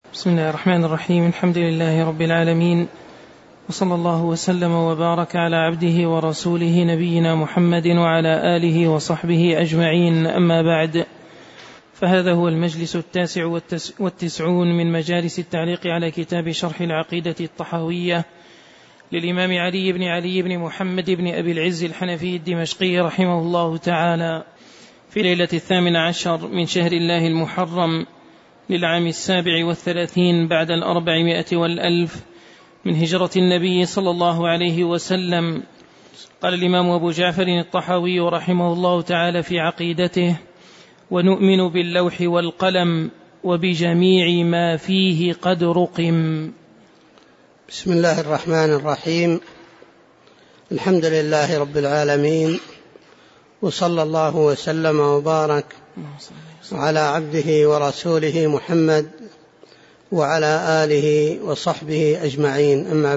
بسم الله الرحمن الرحيم. الحمد لله رب العالمين، وصلى الله وسلم وبارك على عبده ورسوله نبينا محمد وعلى آله وصحبه أجمعين. أما بعد، فهذا هو المجلس 99 من مجالس التعليق على كتاب شرح العقيدة الطحاوية للإمام علي بن محمد بن أبي العز الحنفي الدمشقي رحمه الله تعالى، في ليلة 18 من شهر الله المحرم للعام 37 بعد 400 من هجرة النبي صلى الله عليه وسلم. قال الإمام أبو جعفر الطحاوي رحمه الله تعالى في عقيدته: ونؤمن باللوح والقلم وبجميع ما فيه قد رقم. بسم الله الرحمن الرحيم. الحمد لله رب العالمين، وصلى الله وسلم وبارك على عبده ورسوله محمد وعلى آله وصحبه أجمعين. أما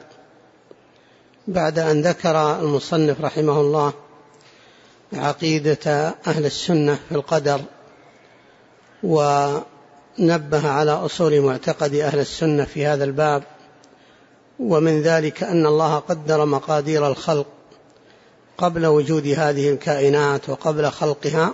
بعد أن ذكر المصنف رحمه الله عقيدة أهل السنة في القدر، ونبه على أصول معتقد أهل السنة في هذا الباب، ومن ذلك أن الله قدر مقادير الخلق قبل وجود هذه الكائنات وقبل خلقها.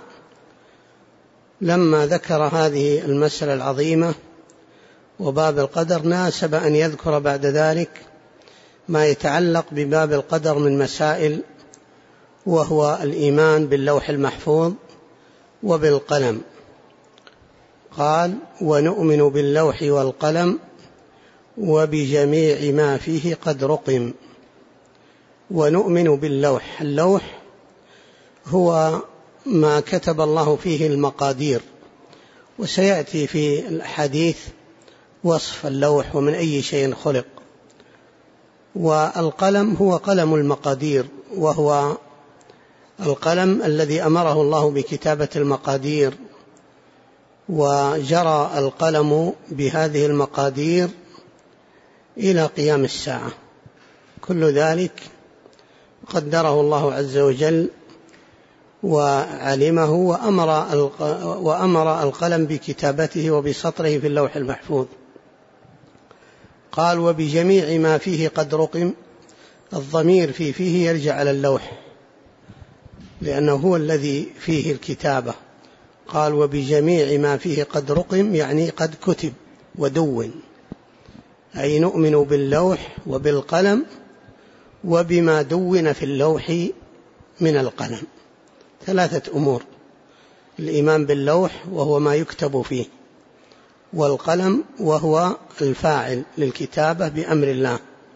لما ذكر هذه المسألة العظيمة وباب القدر، ناسب أن يذكر بعد ذلك ما يتعلق بباب القدر من مسائل، وهو الإيمان باللوح المحفوظ وبالقلم. قال: ونؤمن باللوح والقلم وبجميع ما فيه قد رقم. ونؤمن باللوح، اللوح هو ما كتب الله فيه المقادير، وسيأتي في الحديث وصف اللوح ومن أي شيء خلق. والقلم هو قلم المقادير، وهو القلم الذي أمره الله بكتابة المقادير، وجرى القلم بهذه المقادير إلى قيام الساعة. كل ذلك قدره الله عز وجل وعلمه، وأمر القلم بكتابته وبسطره في اللوح المحفوظ. قال: وبجميع ما فيه قد رقم. الضمير فيه يرجع على اللوح، لأنه هو الذي فيه الكتابة. قال: وبجميع ما فيه قد رقم، يعني قد كتب ودون، أي نؤمن باللوح وبالقلم وبما دون في اللوح من القلم. 3 أمور: الإيمان باللوح وهو ما يكتب فيه، والقلم وهو الفاعل للكتابة بأمر الله،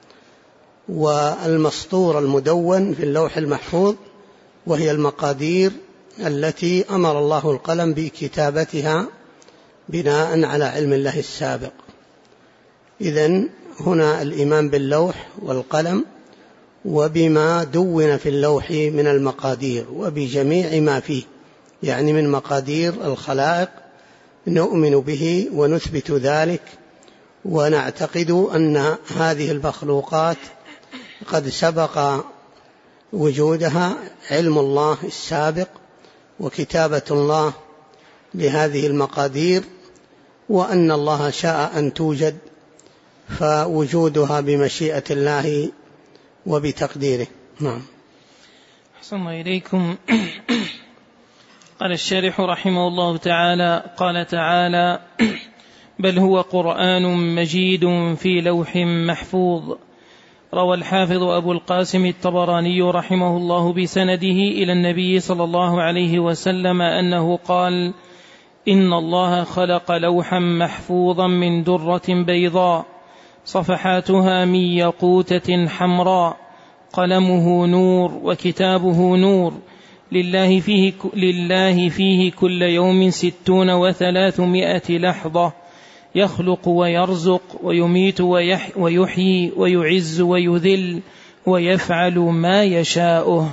والمسطور المدون في اللوح المحفوظ وهي المقادير التي أمر الله القلم بكتابتها بناء على علم الله السابق. إذن هنا الإيمان باللوح والقلم وبما دون في اللوح من المقادير وبجميع ما فيه، يعني من مقادير الخلائق، نؤمن به ونثبت ذلك، ونعتقد أن هذه المخلوقات قد سبق وجودها علم الله السابق وكتابة الله لهذه المقادير، وأن الله شاء أن توجد، فوجودها بمشيئة الله وبتقديره. نعم. أحسن إليكم. قال الشارح رحمه الله تعالى: قال تعالى: بل هو قرآن مجيد في لوح محفوظ. روى الحافظ أبو القاسم الطبراني رحمه الله بسنده إلى النبي صلى الله عليه وسلم أنه قال: إن الله خلق لوحا محفوظا من درة بيضاء صفحاتها من ياقوتة حمراء، قلمه نور وكتابه نور، لله فيه كل يوم 60 و300 لحظة، يخلق ويرزق ويميت ويحيي ويعز ويذل ويفعل ما يشاءه.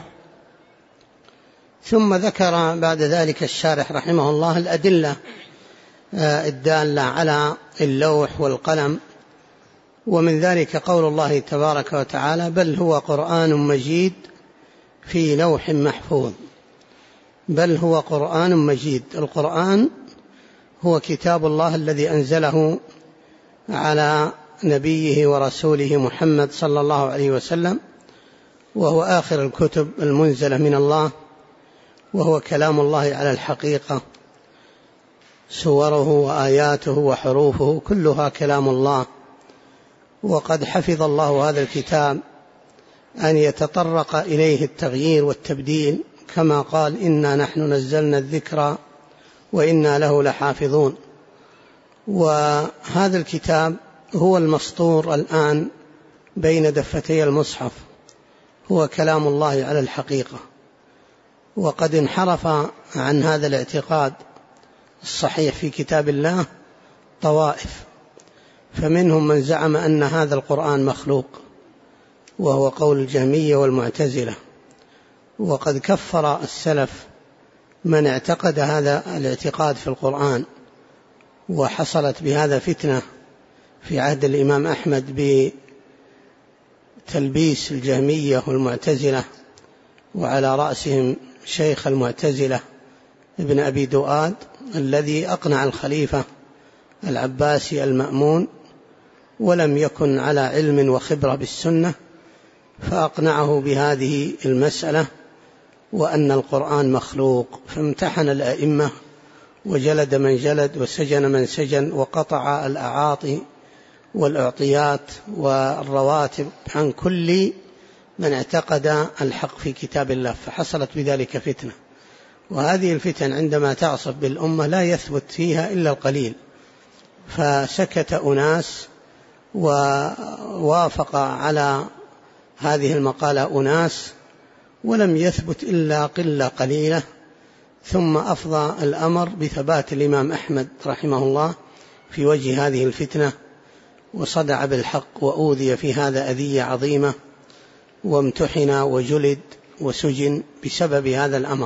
ثم ذكر بعد ذلك الشارح رحمه الله الأدلة الدالة على اللوح والقلم، ومن ذلك قول الله تبارك وتعالى: بل هو قرآن مجيد في لوح محفوظ. بل هو قرآن مجيد. القرآن هو كتاب الله الذي أنزله على نبيه ورسوله محمد صلى الله عليه وسلم، وهو آخر الكتب المنزلة من الله، وهو كلام الله على الحقيقة، سوره وآياته وحروفه كلها كلام الله. وقد حفظ الله هذا الكتاب أن يتطرق إليه التغيير والتبديل، كما قال: إنا نحن نزلنا الذكر وإنا له لحافظون. وهذا الكتاب هو المسطور الآن بين دفتي المصحف، هو كلام الله على الحقيقة. وقد انحرف عن هذا الاعتقاد الصحيح في كتاب الله طوائف، فمنهم من زعم أن هذا القرآن مخلوق، وهو قول الجهمية والمعتزلة. وقد كفر السلف من اعتقد هذا الاعتقاد في القرآن، وحصلت بهذا فتنة في عهد الإمام أحمد بتلبيس الجهمية والمعتزلة، وعلى رأسهم شيخ المعتزلة ابن أبي دؤاد، الذي أقنع الخليفة العباسي المأمون ولم يكن على علم وخبرة بالسنة، فأقنعه بهذه المسألة وأن القرآن مخلوق، فامتحن الأئمة وجلد من جلد وسجن من سجن، وقطع الأعاطي والأعطيات والرواتب عن كل من اعتقد الحق في كتاب الله، فحصلت بذلك فتنة. وهذه الفتن عندما تعصف بالأمة لا يثبت فيها إلا القليل، فسكت أناس ووافق على هذه المقالة أناس، ولم يثبت إلا قلة قليلة، ثم أفضى الأمر بثبات الإمام أحمد رحمه الله في وجه هذه الفتنة، وصدع بالحق وأوذي في هذا أذية عظيمة، وامتحن وجلد وسجن بسبب هذا الأمر.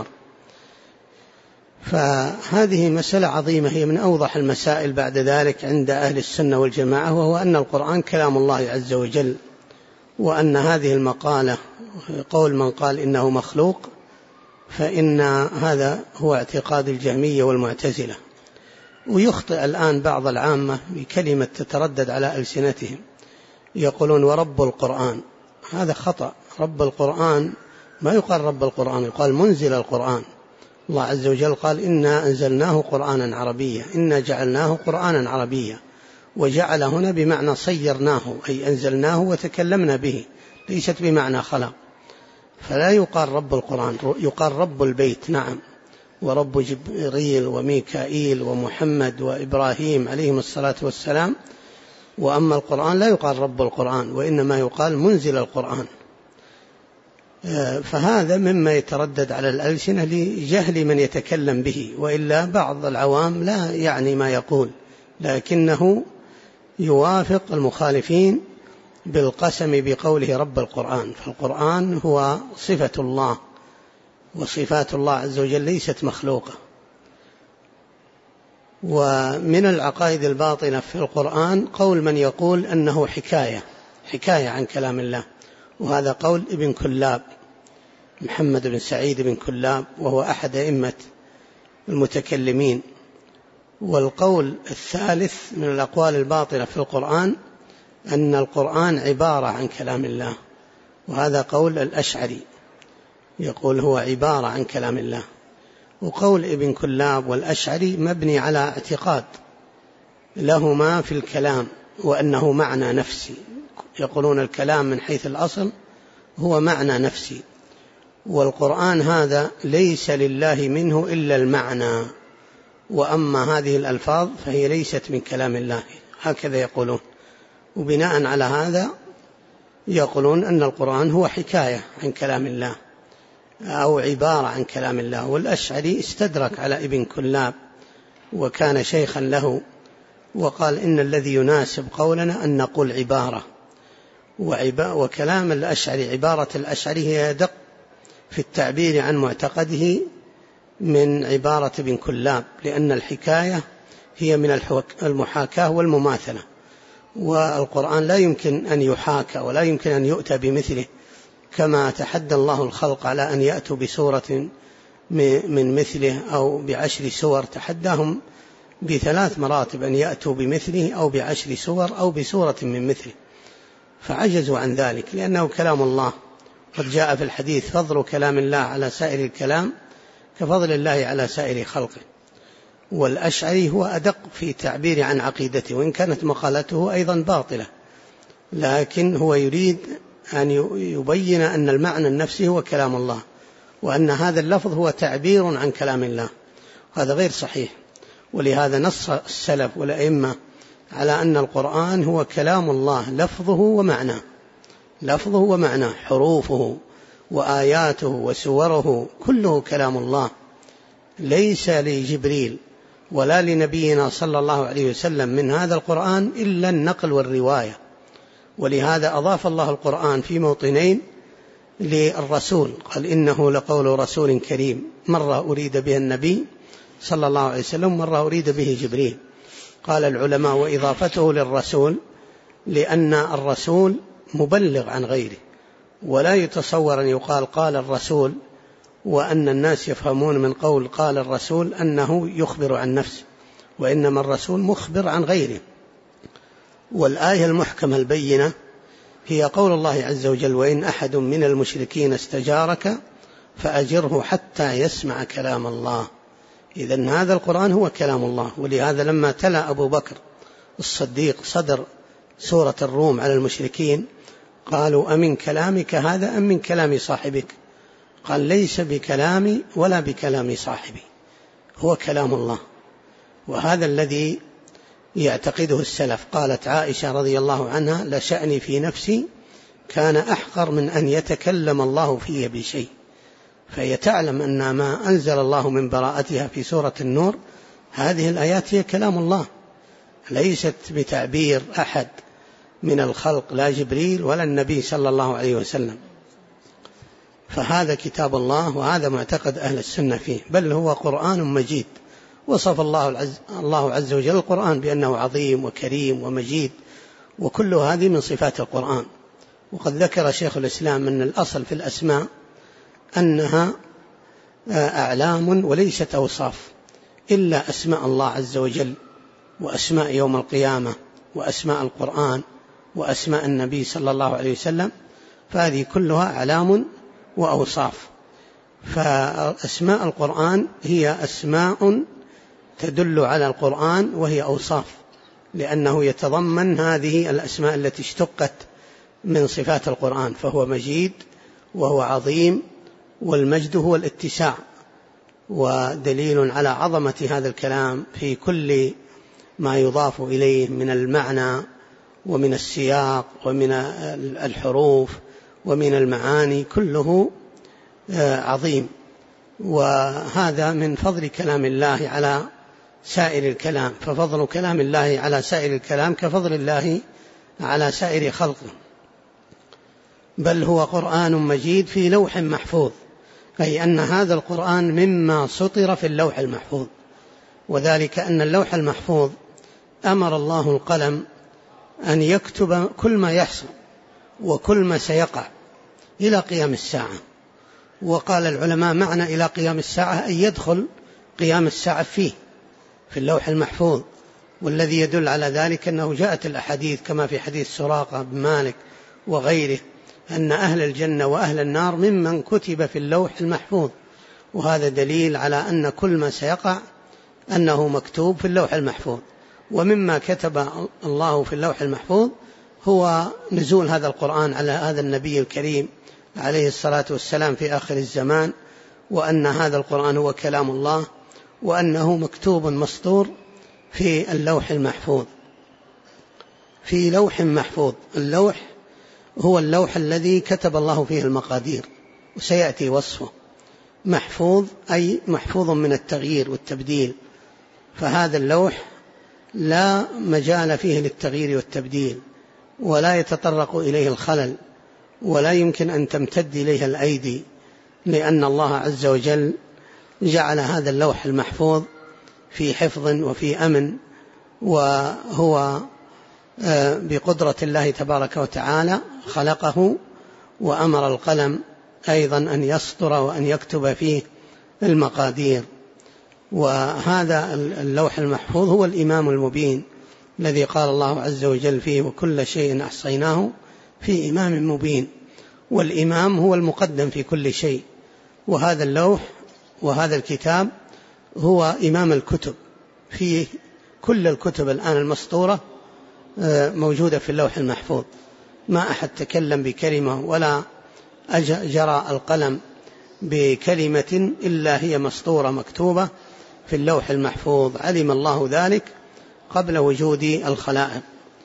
فهذه مسألة عظيمة، هي من أوضح المسائل بعد ذلك عند أهل السنة والجماعة، وهو أن القرآن كلام الله عز وجل، وأن هذه المقالة قول من قال إنه مخلوق، فإن هذا هو اعتقاد الجهمية والمعتزلة. ويخطئ الآن بعض العامة بكلمة تتردد على ألسنتهم، يقولون ورب القرآن. هذا خطأ. رب القرآن ما يقال رب القرآن، يقال منزل القرآن. الله عز وجل قال: إنا أنزلناه قرآنا عربيا، إنا جعلناه قرآنا عربيا، وجعل هنا بمعنى صيرناه، أي أنزلناه وتكلمنا به، ليست بمعنى خلق. فلا يقال رب القرآن، يقال رب البيت، نعم، ورب جبريل وميكائيل ومحمد وإبراهيم عليهم الصلاة والسلام. وأما القرآن لا يقال رب القرآن، وإنما يقال منزل القرآن. فهذا مما يتردد على الألسنة لجهل من يتكلم به، وإلا بعض العوام لا يعني ما يقول، لكنه يوافق المخالفين بالقسم بقوله رب القرآن. فالقرآن هو صفة الله، وصفات الله عز وجل ليست مخلوقة. ومن العقائد الباطلة في القرآن قول من يقول أنه حكاية عن كلام الله، وهذا قول ابن كلاب، محمد بن سعيد بن كلاب، وهو أحد أئمة المتكلمين. والقول الثالث من الأقوال الباطلة في القرآن أن القرآن عبارة عن كلام الله، وهذا قول الأشعري، يقول هو عبارة عن كلام الله. وقول ابن كلاب والأشعري مبني على اعتقاد لهما في الكلام، وأنه معنى نفسي. يقولون الكلام من حيث الأصل هو معنى نفسي، والقرآن هذا ليس لله منه إلا المعنى، وأما هذه الألفاظ فهي ليست من كلام الله، هكذا يقولون. وبناء على هذا يقولون أن القرآن هو حكاية عن كلام الله أو عبارة عن كلام الله. والأشعري استدرك على ابن كلاب وكان شيخا له، وقال إن الذي يناسب قولنا أن نقول عبارة، وكلام الأشعري، عبارة الأشعري هي أدق في التعبير عن معتقده من عبارة ابن كلاب، لأن الحكاية هي من المحاكاة والمماثلة، والقرآن لا يمكن أن يحاكى ولا يمكن أن يؤتى بمثله، كما تحدى الله الخلق على أن يأتوا بسورة من مثله أو ب10 سور، تحداهم ب3 مراتب، أن يأتوا بمثله أو ب10 سور أو بسورة من مثله، فعجزوا عن ذلك لأنه كلام الله. قد جاء في الحديث: فضل كلام الله على سائر الكلام كفضل الله على سائر خلقه. والأشعري هو أدق في التعبير عن عقيدته، وإن كانت مقالته أيضا باطلة، لكن هو يريد أن يبين أن المعنى النفسي هو كلام الله، وأن هذا اللفظ هو تعبير عن كلام الله. هذا غير صحيح. ولهذا نص السلف والأئمة على أن القرآن هو كلام الله لفظه ومعناه، حروفه وآياته وسوره كله كلام الله، ليس لجبريل ولا لنبينا صلى الله عليه وسلم من هذا القرآن إلا النقل والرواية. ولهذا أضاف الله القرآن في موطنين للرسول، قال: إنه لقول رسول كريم، مرة أريد به النبي صلى الله عليه وسلم، مرة أريد به جبريل. قال العلماء: وإضافته للرسول لأن الرسول مبلغ عن غيره، ولا يتصور أن يقال قال الرسول وأن الناس يفهمون من قول قال الرسول أنه يخبر عن نفسه، وإنما الرسول مخبر عن غيره. والآية المحكمة البينة هي قول الله عز وجل: وإن أحد من المشركين استجارك فأجره حتى يسمع كلام الله. إذن هذا القرآن هو كلام الله. ولهذا لما تلا أبو بكر الصديق صدر سورة الروم على المشركين قالوا: أمن كلامك هذا أم من كلام صاحبك؟ قال: ليس بكلامي ولا بكلام صاحبي، هو كلام الله. وهذا الذي يعتقده السلف. قالت عائشة رضي الله عنها: لشأني في نفسي كان أحقر من أن يتكلم الله في بشيء. فهي تعلم أن ما أنزل الله من براءتها في سورة النور هذه الآيات هي كلام الله، ليست بتعبير أحد من الخلق، لا جبريل ولا النبي صلى الله عليه وسلم. فهذا كتاب الله، وهذا معتقد أهل السنة فيه، بل هو قرآن مجيد. وصف الله عز وجل القرآن بأنه عظيم وكريم ومجيد، وكل هذه من صفات القرآن. وقد ذكر شيخ الإسلام أن الأصل في الأسماء أنها أعلام وليست أوصاف، إلا أسماء الله عز وجل وأسماء يوم القيامة وأسماء القرآن وأسماء النبي صلى الله عليه وسلم، فهذه كلها أعلام وأوصاف. فأسماء القرآن هي أسماء تدل على القرآن، وهي أوصاف، لأنه يتضمن هذه الأسماء التي اشتقت من صفات القرآن. فهو مجيد وهو عظيم، والمجد هو الاتساع، ودليل على عظمة هذا الكلام في كل ما يضاف إليه من المعنى ومن السياق ومن الحروف ومن المعاني، كله عظيم. وهذا من فضل كلام الله على سائر الكلام، ففضل كلام الله على سائر الكلام كفضل الله على سائر خلقه. بل هو قرآن مجيد في لوح محفوظ، أي أن هذا القرآن مما سطر في اللوح المحفوظ. وذلك أن اللوح المحفوظ أمر الله القلم أن يكتب كل ما يحصل وكل ما سيقع إلى قيام الساعة. وقال العلماء: معنى إلى قيام الساعة أن يدخل قيام الساعة فيه، في اللوح المحفوظ. والذي يدل على ذلك أنه جاءت الأحاديث كما في حديث سراقة بن مالك وغيره أن أهل الجنة وأهل النار ممن كتب في اللوح المحفوظ. وهذا دليل على أن كل ما سيقع أنه مكتوب في اللوح المحفوظ. ومما كتب الله في اللوح المحفوظ هو نزول هذا القرآن على هذا النبي الكريم عليه الصلاة والسلام في آخر الزمان، وأن هذا القرآن هو كلام الله، وأنه مكتوب مسطور في اللوح المحفوظ، في لوح محفوظ. اللوح هو اللوح الذي كتب الله فيه المقادير، وسيأتي وصفه. محفوظ أي محفوظ من التغيير والتبديل، فهذا اللوح لا مجال فيه للتغيير والتبديل، ولا يتطرق إليه الخلل، ولا يمكن أن تمتد إليها الأيدي، لأن الله عز وجل جعل هذا اللوح المحفوظ في حفظ وفي أمن. وهو بقدرة الله تبارك وتعالى خلقه، وأمر القلم أيضا أن يسطر وأن يكتب فيه المقادير. وهذا اللوح المحفوظ هو الإمام المبين الذي قال الله عز وجل فيه وكل شيء أحصيناه في إمام مبين. والإمام هو المقدم في كل شيء، وهذا اللوح وهذا الكتاب هو إمام الكتب. في كل الكتب الآن المسطورة موجودة في اللوح المحفوظ، ما أحد تكلم بكلمة ولا جرى القلم بكلمة إلا هي مسطورة مكتوبة في اللوح المحفوظ، علم الله ذلك قبل وجود الخلائق.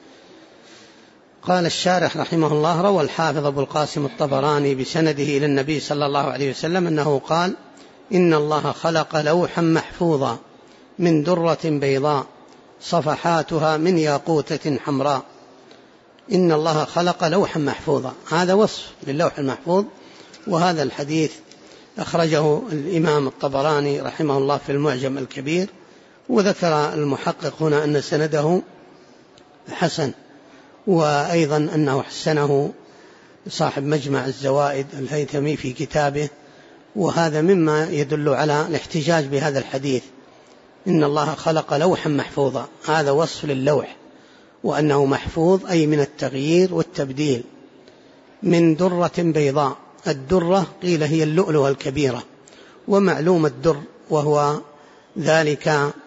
قال الشارح رحمه الله: روى الحافظ أبو القاسم الطبراني بسنده إلى النبي صلى الله عليه وسلم أنه قال: إن الله خلق لوحا محفوظا من درة بيضاء صفحاتها من ياقوتة حمراء. إن الله خلق لوحا محفوظا، هذا وصف للوح المحفوظ. وهذا الحديث أخرجه الإمام الطبراني رحمه الله في المعجم الكبير، وذكر المحقق هنا أن سنده حسن، وأيضا أنه حسنه صاحب مجمع الزوائد الهيثمي في كتابه. وهذا مما يدل على الاحتجاج بهذا الحديث: إن الله خلق لوحا محفوظا، هذا وصف للوح، وأنه محفوظ أي من التغيير والتبديل، من درة بيضاء. الدرة قيل هي اللؤلؤة الكبيرة، ومعلوم الدر وهو ذلك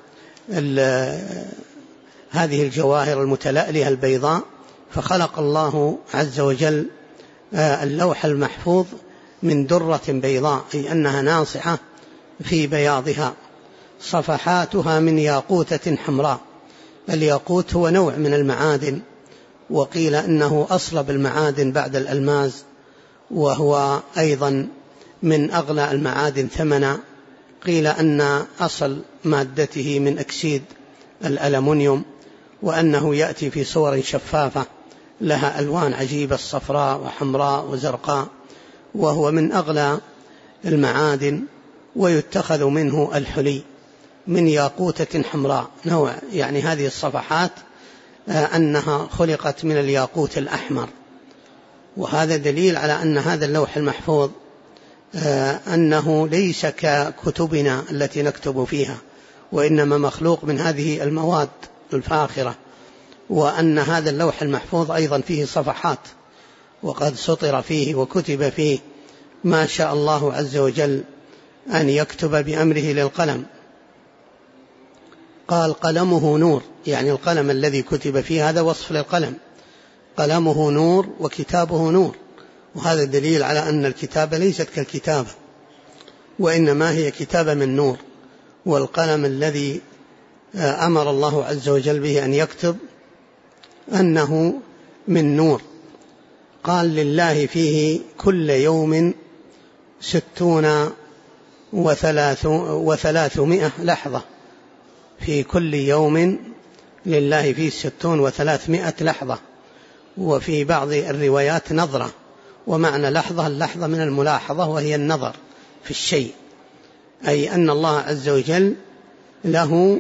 هذه الجواهر المتلألئة البيضاء. فخلق الله عز وجل اللوح المحفوظ من درة بيضاء، أي أنها ناصعة في بياضها. صفحاتها من ياقوتة حمراء. الياقوت هو نوع من المعادن، وقيل إنه أصلب المعادن بعد الألماس، وهو أيضا من أغلى المعادن ثمنا. قيل أن أصل مادته من أكسيد الألمنيوم، وأنه يأتي في صور شفافة لها ألوان عجيبة، صفراء وحمراء وزرقاء، وهو من أغلى المعادن، ويتخذ منه الحلي من ياقوتة حمراء. نوع يعني هذه الصفحات أنها خلقت من الياقوت الأحمر. وهذا دليل على أن هذا اللوح المحفوظ أنه ليس ككتبنا التي نكتب فيها، وإنما مخلوق من هذه المواد الفاخرة. وأن هذا اللوح المحفوظ أيضا فيه صفحات، وقد سطر فيه وكتب فيه ما شاء الله عز وجل أن يكتب بأمره للقلم. قال: قلمه نور، يعني القلم الذي كتب فيه، هذا وصف للقلم، قلمه نور وكتابه نور. وهذا دليل على أن الكتابة ليست كالكتابة، وإنما هي كتابة من نور. والقلم الذي أمر الله عز وجل به أن يكتب أنه من نور. قال: لله فيه كل يوم 60 و300 لحظة. في كل يوم لله فيه 60 و300 لحظة. وفي بعض الروايات نظرة. ومعنى لحظة، اللحظة من الملاحظة، وهي النظر في الشيء، أي أن الله عز وجل له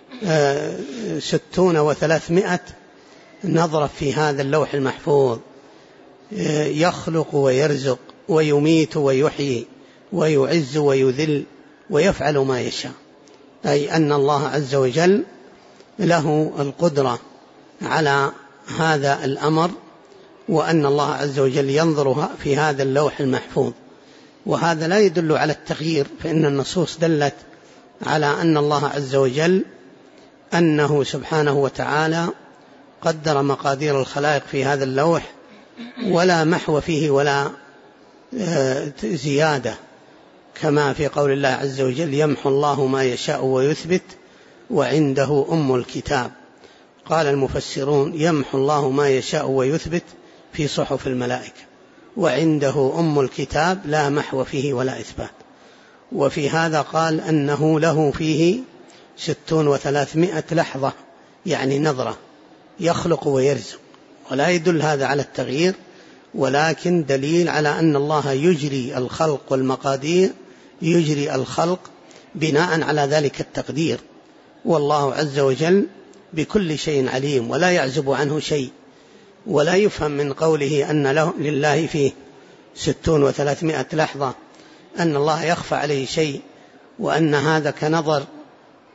60 و300 نظرة في هذا اللوح المحفوظ، يخلق ويرزق ويميت ويحيي ويعز ويذل ويفعل ما يشاء. أي أن الله عز وجل له القدرة على هذا الأمر، وأن الله عز وجل ينظر في هذا اللوح المحفوظ. وهذا لا يدل على التغيير، فإن النصوص دلت على أن الله عز وجل أنه سبحانه وتعالى قدر مقادير الخلائق في هذا اللوح، ولا محو فيه ولا زيادة، كما في قول الله عز وجل: يمحو الله ما يشاء ويثبت وعنده أم الكتاب. قال المفسرون: يمحو الله ما يشاء ويثبت في صحف الملائكة، وعنده أم الكتاب لا محو فيه ولا إثبات. وفي هذا قال أنه له فيه 60 و300 لحظة، يعني نظرة، يخلق ويرزق. ولا يدل هذا على التغيير، ولكن دليل على أن الله يجري الخلق والمقادير، يجري الخلق بناء على ذلك التقدير. والله عز وجل بكل شيء عليم، ولا يعزب عنه شيء. ولا يفهم من قوله أن لله فيه 60 و300 لحظة أن الله يخفى عليه شيء، وأن هذا كنظر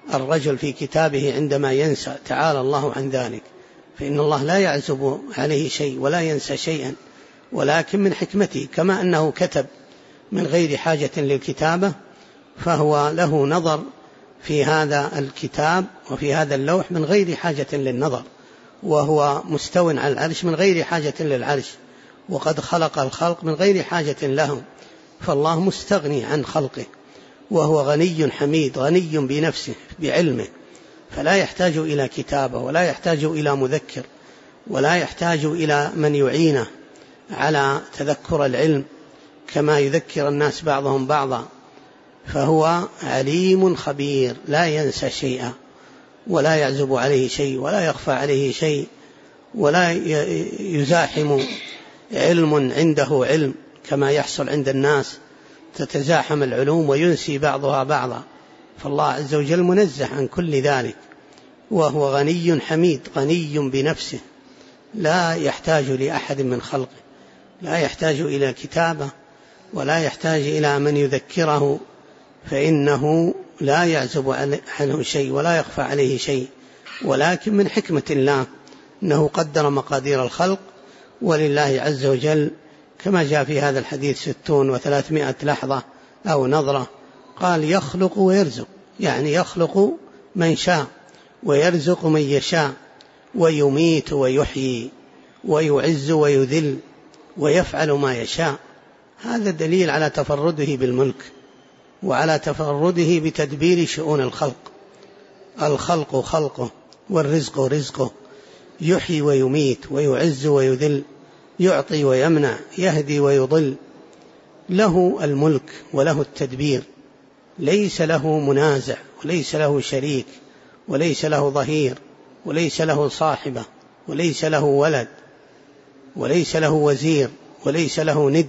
الرجل في كتابه عندما ينسى، تعالى الله عن ذلك، فإن الله لا يعزب عليه شيء ولا ينسى شيئا، ولكن من حكمته كما أنه كتب من غير حاجة للكتابة، فهو له نظر في هذا الكتاب وفي هذا اللوح من غير حاجة للنظر، وهو مستو على العرش من غير حاجة للعرش، وقد خلق الخلق من غير حاجة لهم، فالله مستغني عن خلقه، وهو غني حميد، غني بنفسه بعلمه، فلا يحتاج إلى كتابة ولا يحتاج إلى مذكر ولا يحتاج إلى من يعينه على تذكر العلم كما يذكر الناس بعضهم بعضا، فهو عليم خبير لا ينسى شيئا ولا يعزب عليه شيء ولا يخفى عليه شيء، ولا يزاحم علم عنده علم كما يحصل عند الناس، تتزاحم العلوم وينسي بعضها بعضا، فالله عز وجل منزه عن كل ذلك، وهو غني حميد، غني بنفسه، لا يحتاج لأحد من خلقه، لا يحتاج إلى كتابة ولا يحتاج إلى من يذكره، فإنه لا يعزب عنه شيء ولا يخفى عليه شيء، ولكن من حكمة الله أنه قدر مقادير الخلق، ولله عز وجل كما جاء في هذا الحديث 60 و300 لحظة أو نظرة، قال يخلق ويرزق، يعني يخلق من شاء ويرزق من يشاء، ويميت ويحيي ويعز ويذل ويفعل ما يشاء. هذا دليل على تفرده بالملك وعلى تفرده بتدبير شؤون الخلق. الخلق خلقه والرزق رزقه، يحيي ويميت ويعز ويذل، يعطي ويمنع، يهدي ويضل، له الملك وله التدبير، ليس له منازع وليس له شريك وليس له ظهير وليس له صاحبة وليس له ولد وليس له وزير وليس له ند،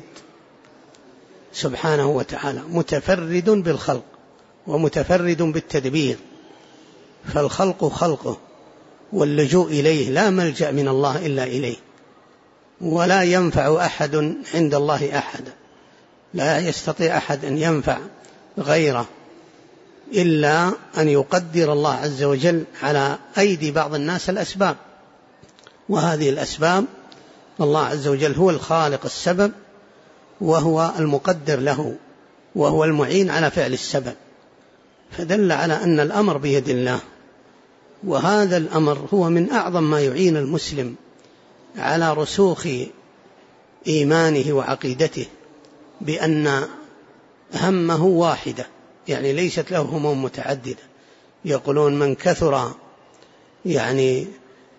سبحانه وتعالى متفرد بالخلق ومتفرد بالتدبير، فالخلق خلقه واللجوء إليه، لا ملجأ من الله إلا إليه، ولا ينفع أحد عند الله أحد، لا يستطيع أحد أن ينفع غيره إلا أن يقدر الله عز وجل على أيدي بعض الناس الأسباب، وهذه الأسباب الله عز وجل هو الخالق السبب، وهو المقدر له، وهو المعين على فعل السبب، فدل على أن الأمر بيد الله. وهذا الأمر هو من أعظم ما يعين المسلم على رسوخ إيمانه وعقيدته، بأن همه واحدة، يعني ليست له هموم متعددة. يقولون من كثر، يعني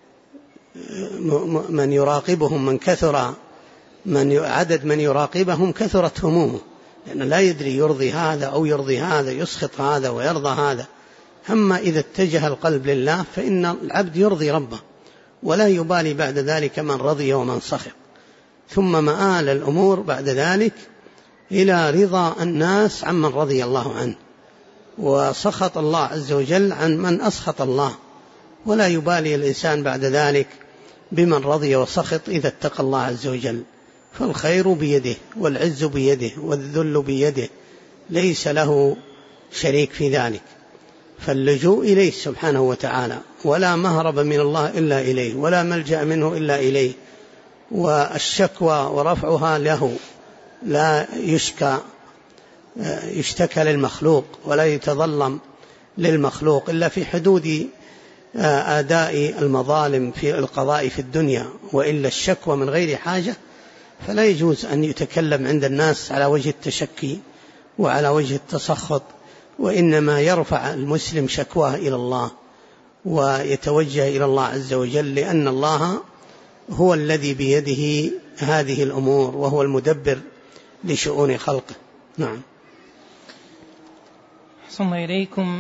من يراقبهم، من كثر عدد من يراقبهم كثرت همومه، لأنه لا يدري يرضي هذا أو يرضي هذا، يسخط هذا ويرضى هذا. أما إذا اتجه القلب لله فإن العبد يرضي ربه، ولا يبالي بعد ذلك من رضي ومن سخط، ثم مآل الأمور بعد ذلك إلى رضا الناس عمن رضي الله عنه، وسخط الله عز وجل عن من أسخط الله، ولا يبالي الإنسان بعد ذلك بمن رضي وسخط إذا اتقى الله عز وجل. فالخير بيده والعز بيده والذل بيده، ليس له شريك في ذلك، فاللجوء إليه سبحانه وتعالى، ولا مهرب من الله إلا إليه، ولا ملجأ منه إلا إليه، والشكوى ورفعها له، لا يشتكى للمخلوق ولا يتظلم للمخلوق إلا في حدود آداء المظالم في القضاء في الدنيا، وإلا الشكوى من غير حاجة فلا يجوز أن يتكلم عند الناس على وجه التشكي وعلى وجه التسخط، وإنما يرفع المسلم شكواه إلى الله ويتوجه إلى الله عز وجل، لأن الله هو الذي بيده هذه الأمور، وهو المدبر لشؤون خلقه. نعم. أحسن إليكم.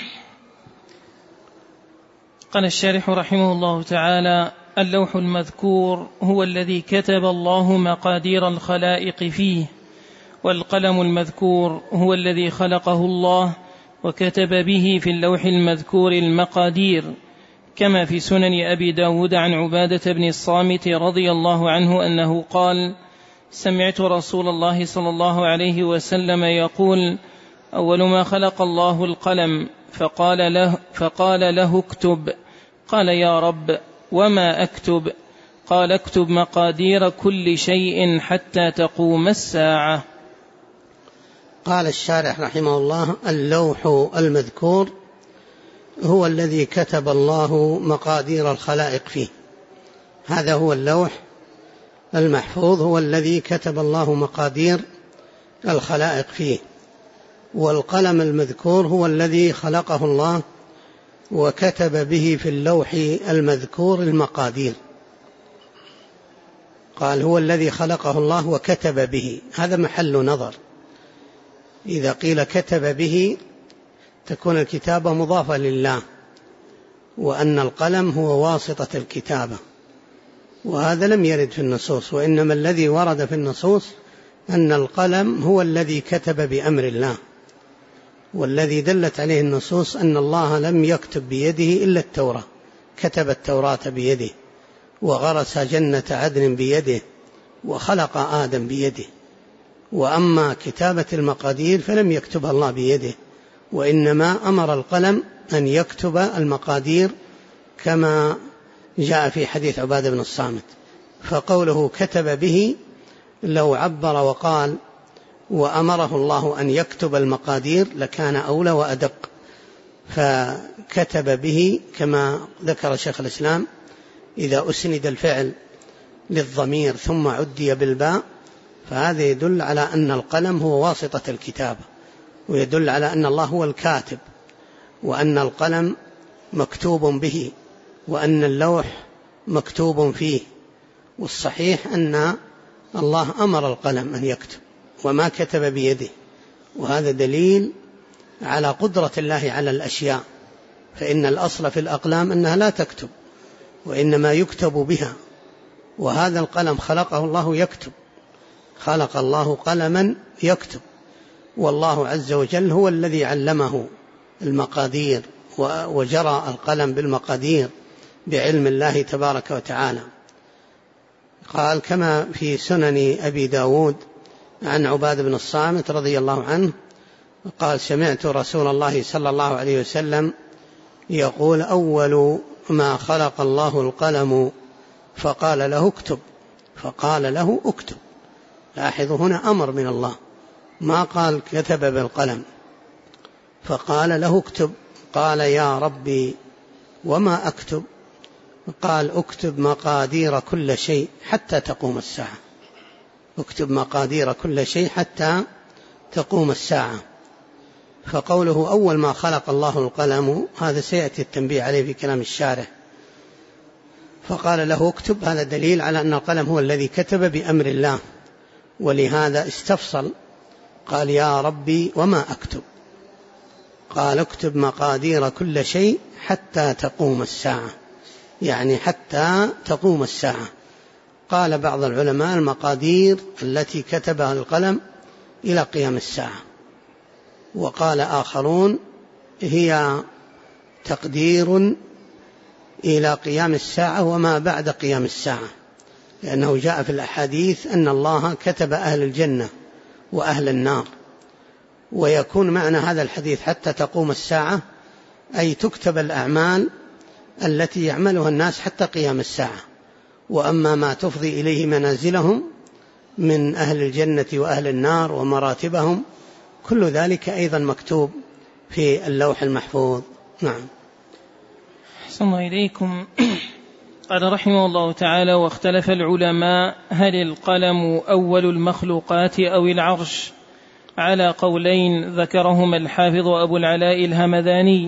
قال الشارح رحمه الله تعالى: اللوح المذكور هو الذي كتب الله مقادير الخلائق فيه، والقلم المذكور هو الذي خلقه الله وكتب به في اللوح المذكور المقادير، كما في سنن أبي داود عن عبادة بن الصامت رضي الله عنه أنه قال: سمعت رسول الله صلى الله عليه وسلم يقول: أول ما خلق الله القلم، فقال له اكتب. قال يا رب وما أكتب؟ قال اكتب مقادير كل شيء حتى تقوم الساعة. قال الشارح رحمه الله: اللوح المذكور هو الذي كتب الله مقادير الخلائق فيه. هذا هو اللوح المحفوظ، هو الذي كتب الله مقادير الخلائق فيه. والقلم المذكور هو الذي خلقه الله وكتب به في اللوح المذكور المقادير. قال هو الذي خلقه الله وكتب به، هذا محل نظر. إذا قيل كتب به تكون الكتابة مضافة لله، وأن القلم هو واسطة الكتابة، وهذا لم يرد في النصوص. وإنما الذي ورد في النصوص أن القلم هو الذي كتب بأمر الله، والذي دلت عليه النصوص أن الله لم يكتب بيده إلا التوراة، كتب التوراة بيده، وغرس جنة عدن بيده، وخلق آدم بيده. وأما كتابة المقادير فلم يكتبها الله بيده، وإنما أمر القلم أن يكتب المقادير كما جاء في حديث عبادة بن الصامت. فقوله كتب به لو عبر وقال وأمره الله أن يكتب المقادير لكان أولى وأدق، فكتب به كما ذكر شيخ الإسلام: إذا أسند الفعل للضمير ثم عدي بالباء فهذا يدل على أن القلم هو واسطة الكتابة، ويدل على أن الله هو الكاتب، وأن القلم مكتوب به، وأن اللوح مكتوب فيه. والصحيح أن الله أمر القلم أن يكتب وما كتب بيده، وهذا دليل على قدرة الله على الأشياء، فإن الأصل في الأقلام أنها لا تكتب وإنما يكتب بها، وهذا القلم خلقه الله يكتب، خلق الله قلما يكتب، والله عز وجل هو الذي علمه المقادير وجرى القلم بالمقادير بعلم الله تبارك وتعالى. قال كما في سنن أبي داود عن عبادة بن الصامت رضي الله عنه قال: سمعت رسول الله صلى الله عليه وسلم يقول: أول ما خلق الله القلم فقال له اكتب، فقال له اكتب. لاحظوا هنا أمر من الله، ما قال كتب بالقلم، فقال له اكتب. قال: يا ربي وما أكتب؟ قال: اكتب مقادير كل شيء حتى تقوم الساعة. اكتب مقادير كل شيء حتى تقوم الساعة. فقوله أول ما خلق الله القلم هذا سيأتي التنبيه عليه في كلام الشارح. فقال له اكتب، هذا دليل على أن القلم هو الذي كتب بأمر الله، ولهذا استفصل قال: يا ربي وما أكتب؟ قال: اكتب مقادير كل شيء حتى تقوم الساعة، يعني حتى تقوم الساعة. قال بعض العلماء: المقادير التي كتبها القلم إلى قيام الساعة. وقال آخرون: هي تقدير إلى قيام الساعة وما بعد قيام الساعة، لأنه جاء في الأحاديث أن الله كتب أهل الجنة وأهل النار. ويكون معنى هذا الحديث حتى تقوم الساعة أي تكتب الأعمال التي يعملها الناس حتى قيام الساعة، وأما ما تفضي إليه منازلهم من أهل الجنة وأهل النار ومراتبهم كل ذلك أيضا مكتوب في اللوح المحفوظ. نعم. أحسن الله إليكم. قال رحمه الله تعالى: واختلف العلماء هل القلم أول المخلوقات أو العرش، على قولين ذكرهما الحافظ أبو العلاء الهمذاني.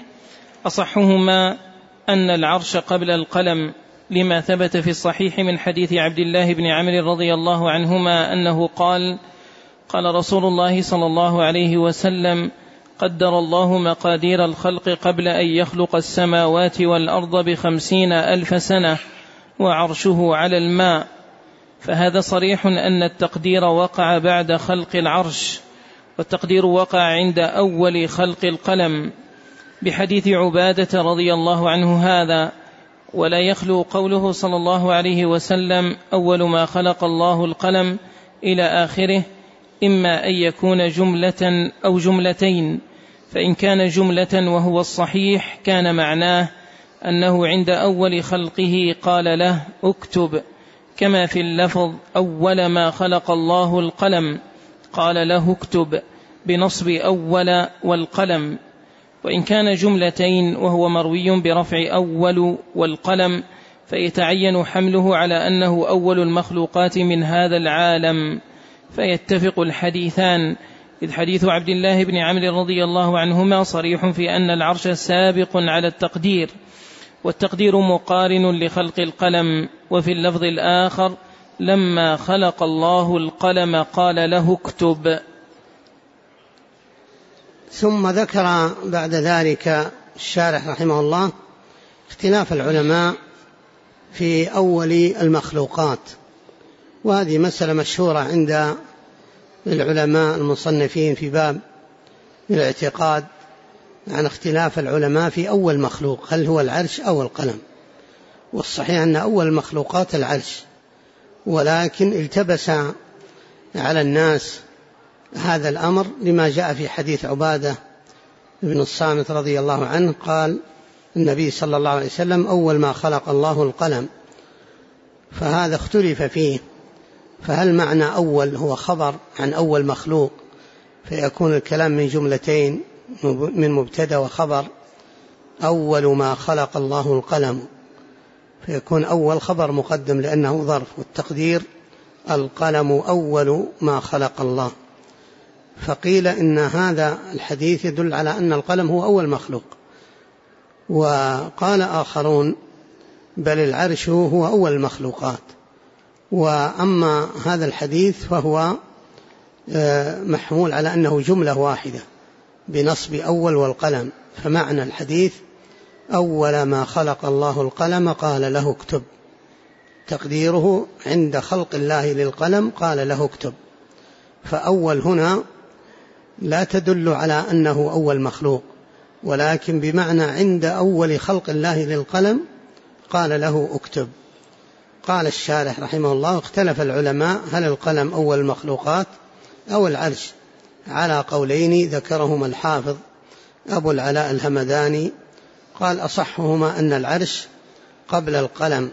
أصحهما أن العرش قبل القلم، لما ثبت في الصحيح من حديث عبد الله بن عمرو رضي الله عنهما أنه قال: قال رسول الله صلى الله عليه وسلم: قدر الله مقادير الخلق قبل أن يخلق السماوات والأرض 50,000 سنة، وعرشه على الماء. فهذا صريح أن التقدير وقع بعد خلق العرش، والتقدير وقع عند أول خلق القلم، بحديث عبادة رضي الله عنه هذا. ولا يخلو قوله صلى الله عليه وسلم: أول ما خلق الله القلم إلى آخره، إما أن يكون جملة أو جملتين، فإن كان جملة وهو الصحيح كان معناه أنه عند أول خلقه قال له اكتب، كما في اللفظ أول ما خلق الله القلم قال له اكتب بنصب أول والقلم. وإن كان جملتين وهو مروي برفع أول والقلم فيتعين حمله على أنه أول المخلوقات من هذا العالم، فيتفق الحديثان، إذ حديث عبد الله بن عمرو رضي الله عنهما صريح في أن العرش سابق على التقدير، والتقدير مقارن لخلق القلم. وفي اللفظ الآخر لما خلق الله القلم قال له اكتب. ثم ذكر بعد ذلك الشارح رحمه الله اختلاف العلماء في أول المخلوقات، وهذه مسألة مشهورة عند العلماء المصنفين في باب الاعتقاد عن اختلاف العلماء في أول مخلوق، هل هو العرش أو القلم. والصحيح أن أول المخلوقات العرش، ولكن التبس على الناس هذا الأمر لما جاء في حديث عبادة بن الصامت رضي الله عنه، قال النبي صلى الله عليه وسلم أول ما خلق الله القلم، فهذا اختلف فيه، فهل معنى أول هو خبر عن أول مخلوق فيكون الكلام من جملتين من مبتدأ وخبر، أول ما خلق الله القلم فيكون أول خبر مقدم لأنه ظرف، والتقدير القلم أول ما خلق الله. فقيل إن هذا الحديث يدل على أن القلم هو أول مخلوق، وقال آخرون بل العرش هو أول المخلوقات. وأما هذا الحديث فهو محمول على أنه جملة واحدة بنصب أول والقلم، فمعنى الحديث أول ما خلق الله القلم قال له اكتب، تقديره عند خلق الله للقلم قال له اكتب. فأول هنا لا تدل على أنه أول مخلوق، ولكن بمعنى عند أول خلق الله للقلم قال له اكتب. قال الشارح رحمه الله اختلف العلماء هل القلم أول المخلوقات أو العرش، على قولين ذكرهما الحافظ أبو العلاء الهمداني. قال أصحهما أن العرش قبل القلم،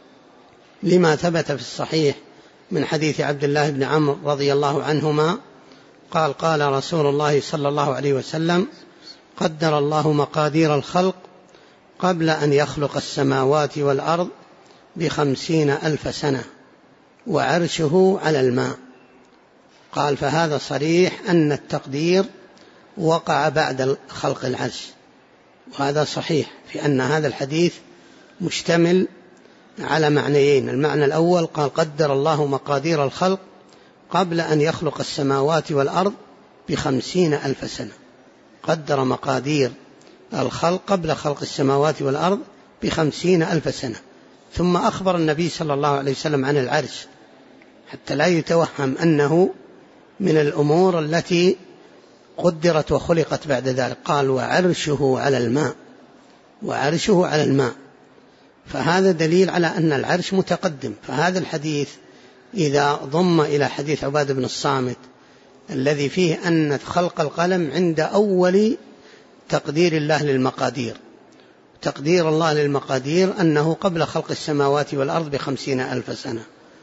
لما ثبت في الصحيح من حديث عبد الله بن عمرو رضي الله عنهما قال قال رسول الله صلى الله عليه وسلم قدر الله مقادير الخلق قبل أن يخلق السماوات والأرض ب50,000 سنة وعرشه على الماء. قال فهذا صريح أن التقدير وقع بعد خلق العرش، وهذا صحيح في أن هذا الحديث مشتمل على معنيين. المعنى الأول قال قدر الله مقادير الخلق قبل أن يخلق السماوات والأرض ب50,000 سنة، قدر مقادير الخلق قبل خلق السماوات والأرض ب50,000 سنة. ثم أخبر النبي صلى الله عليه وسلم عن العرش حتى لا يتوهم أنه من الأمور التي قدرت وخلقت بعد ذلك، قال وعرشه على الماء، وعرشه على الماء، فهذا دليل على أن العرش متقدم. فهذا الحديث إذا ضم إلى حديث عبادة بن الصامت الذي فيه أن خلق القلم عند أول تقدير الله للمقادير، تقدير الله للمقادير أنه قبل خلق السماوات والأرض ب50,000 سنة،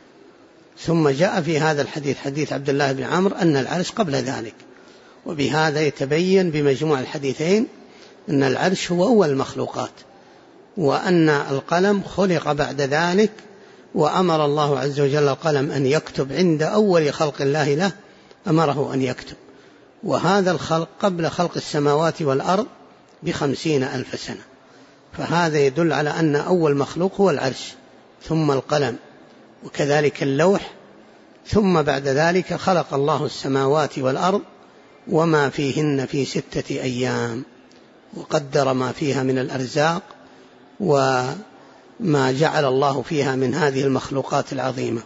ثم جاء في هذا الحديث حديث عبد الله بن عمرو أن العرش قبل ذلك. وبهذا يتبين بمجموع الحديثين أن العرش هو أول المخلوقات، وأن القلم خلق بعد ذلك، وأمر الله عز وجل القلم أن يكتب عند أول خلق الله له، أمره أن يكتب، وهذا الخلق قبل خلق السماوات والأرض ب50,000 سنة. فهذا يدل على أن أول مخلوق هو العرش ثم القلم، وكذلك اللوح، ثم بعد ذلك خلق الله السماوات والأرض وما فيهن في 6 أيام، وقدر ما فيها من الأرزاق وما جعل الله فيها من هذه المخلوقات العظيمة.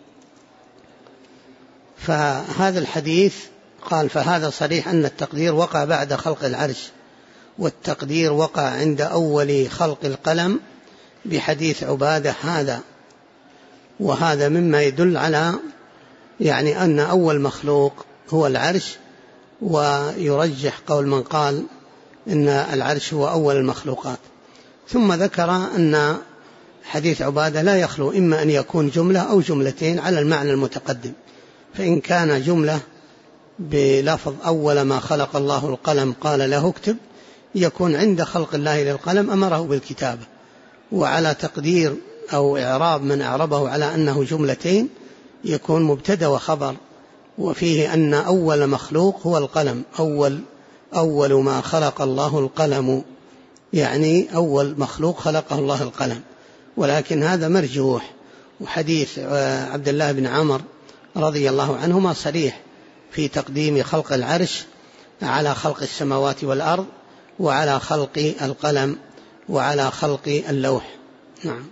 فهذا الحديث قال فهذا صريح أن التقدير وقع بعد خلق العرش، والتقدير وقع عند أول خلق القلم بحديث عبادة هذا، وهذا مما يدل على أن أول مخلوق هو العرش، ويرجح قول من قال إن العرش هو أول المخلوقات. ثم ذكر أن حديث عبادة لا يخلو إما أن يكون جملة أو جملتين على المعنى المتقدم، فإن كان جملة بلفظ أول ما خلق الله القلم قال له اكتب، يكون عند خلق الله للقلم أمره بالكتابة، وعلى تقدير أو إعراب من أعربه على أنه جملتين يكون مبتدأ وخبر، وفيه أن أول مخلوق هو القلم، أول ما خلق الله القلم، يعني أول مخلوق خلقه الله القلم. ولكن هذا مرجوح، وحديث عبد الله بن عمر رضي الله عنهما صريح في تقديم خلق العرش على خلق السماوات والأرض، وعلى خلق القلم، وعلى خلق اللوح. نعم.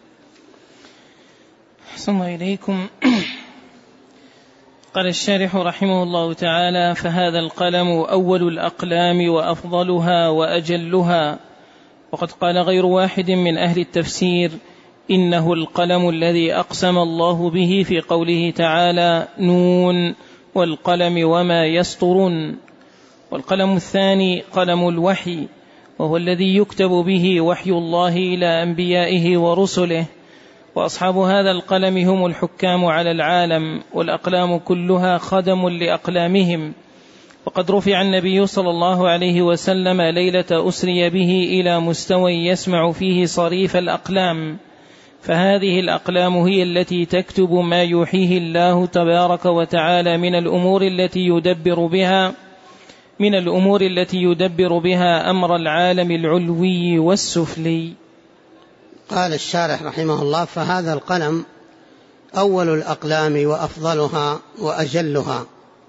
أحسن الله إليكم. قال الشارح رحمه الله تعالى: فهذا القلم أول الأقلام وأفضلها وأجلها. وقد قال غير واحد من أهل التفسير: إنه القلم الذي أقسم الله به في قوله تعالى: نون والقلم وما يسطرون. والقلم الثاني قلم الوحي، وهو الذي يكتب به وحي الله إلى أنبيائه ورسله. وأصحاب هذا القلم هم الحكام على العالم، والأقلام كلها خدم لأقلامهم. وقد رفع النبي صلى الله عليه وسلم ليلة أسري به إلى مستوى يسمع فيه صريف الأقلام، فهذه الأقلام هي التي تكتب ما يوحيه الله تبارك وتعالى من الأمور التي يدبر بها أمر العالم العلوي والسفلي. قال الشارح رحمه الله: فهذا القلم أول الأقلام وأفضلها وأجلها.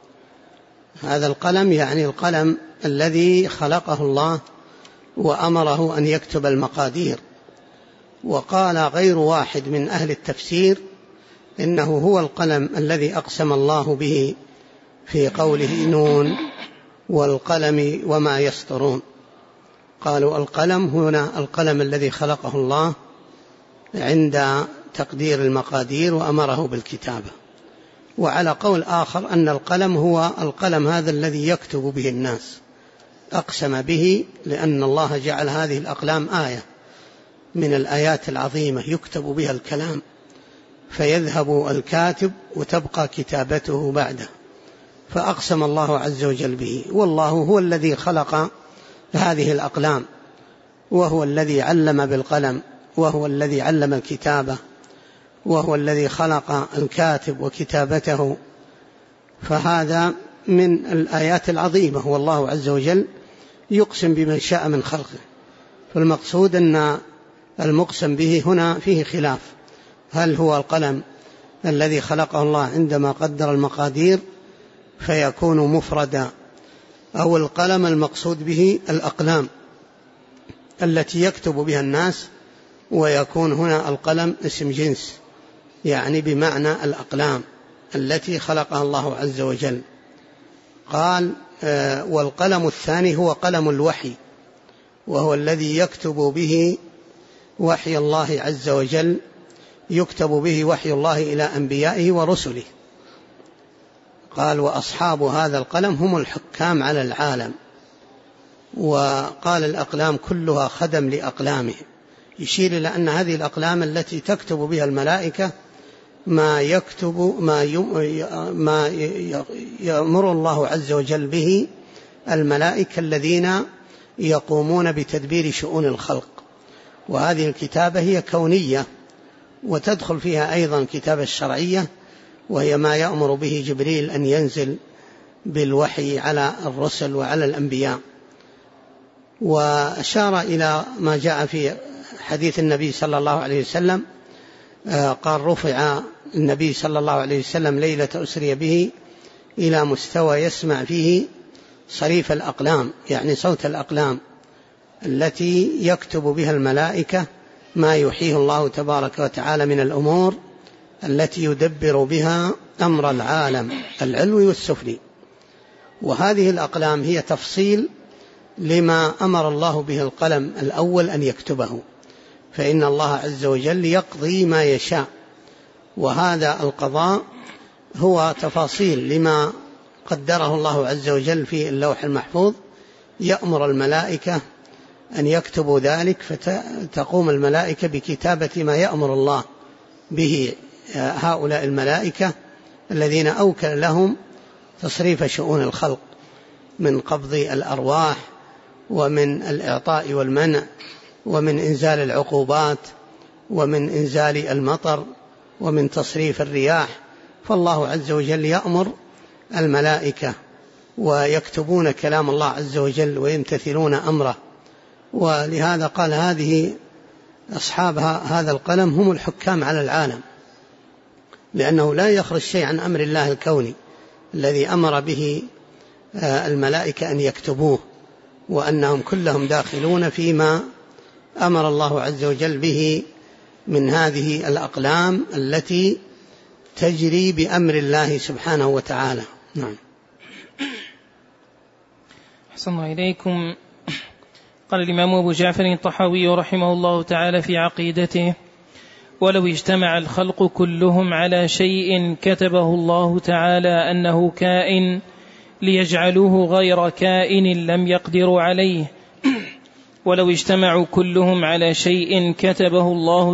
هذا القلم يعني القلم الذي خلقه الله وأمره أن يكتب المقادير. وقال غير واحد من أهل التفسير إنه هو القلم الذي أقسم الله به في قوله: نون والقلم وما يسطرون. قالوا القلم هنا القلم الذي خلقه الله عند تقدير المقادير وأمره بالكتابة. وعلى قول آخر أن القلم هو القلم هذا الذي يكتب به الناس، أقسم به لأن الله جعل هذه الأقلام آية من الآيات العظيمة يكتب بها الكلام، فيذهب الكاتب وتبقى كتابته بعده، فأقسم الله عز وجل به. والله هو الذي خلق هذه الأقلام، وهو الذي علم بالقلم، وهو الذي علم الكتابة، وهو الذي خلق الكاتب وكتابته. فهذا من الآيات العظيمة، والله عز وجل يقسم بمن شاء من خلقه. فالمقصود أن المقسم به هنا فيه خلاف، هل هو القلم الذي خلقه الله عندما قدر المقادير فيكون مفردا، أو القلم المقصود به الأقلام التي يكتب بها الناس، ويكون هنا القلم اسم جنس، يعني بمعنى الأقلام التي خلقها الله عز وجل. قال: والقلم الثاني هو قلم الوحي، وهو الذي يكتب به وحي الله عز وجل، يكتب به وحي الله إلى أنبيائه ورسله. قال: وأصحاب هذا القلم هم الحكام على العالم. وقال: الأقلام كلها خدم لأقلامه، يشير إلى أن هذه الأقلام التي تكتب بها الملائكة ما يأمر الله عز وجل به الملائكة الذين يقومون بتدبير شؤون الخلق. وهذه الكتابة هي كونية، وتدخل فيها أيضا كتابة الشرعية، وهي ما يأمر به جبريل أن ينزل بالوحي على الرسل وعلى الأنبياء. وأشار إلى ما جاء في حديث النبي صلى الله عليه وسلم، قال: رفع النبي صلى الله عليه وسلم ليلة أسري به إلى مستوى يسمع فيه صريف الأقلام، يعني صوت الأقلام التي يكتب بها الملائكة ما يحيه الله تبارك وتعالى من الأمور التي يدبر بها أمر العالم العلوي والسفلي. وهذه الأقلام هي تفصيل لما أمر الله به القلم الأول أن يكتبه، فإن الله عز وجل يقضي ما يشاء، وهذا القضاء هو تفاصيل لما قدره الله عز وجل في اللوح المحفوظ يأمر الملائكة أن يكتبوا ذلك، فتقوم الملائكة بكتابة ما يأمر الله به هؤلاء الملائكة الذين أوكل لهم تصريف شؤون الخلق من قبض الأرواح ومن الإعطاء والمنع ومن إنزال العقوبات ومن إنزال المطر ومن تصريف الرياح. فالله عز وجل يأمر الملائكة ويكتبون كلام الله عز وجل ويمتثلون أمره. ولهذا قال هذه أصحاب هذا القلم هم الحكام على العالم، لأنه لا يخرج شيء عن أمر الله الكوني الذي أمر به الملائكة أن يكتبوه، وأنهم كلهم داخلون فيما أمر الله عز وجل به من هذه الأقلام التي تجري بأمر الله سبحانه وتعالى. نعم. أحسن الله إليكم. قال الإمام أبو جعفر الطحاوي رحمه الله تعالى في عقيدته: ولو اجتمع الخلق كلهم على شيء كتبه الله تعالى أنه كائن ليجعلوه غير كائن لم يقدروا عليه. ولو اجتمعوا كلهم على شيء كتبه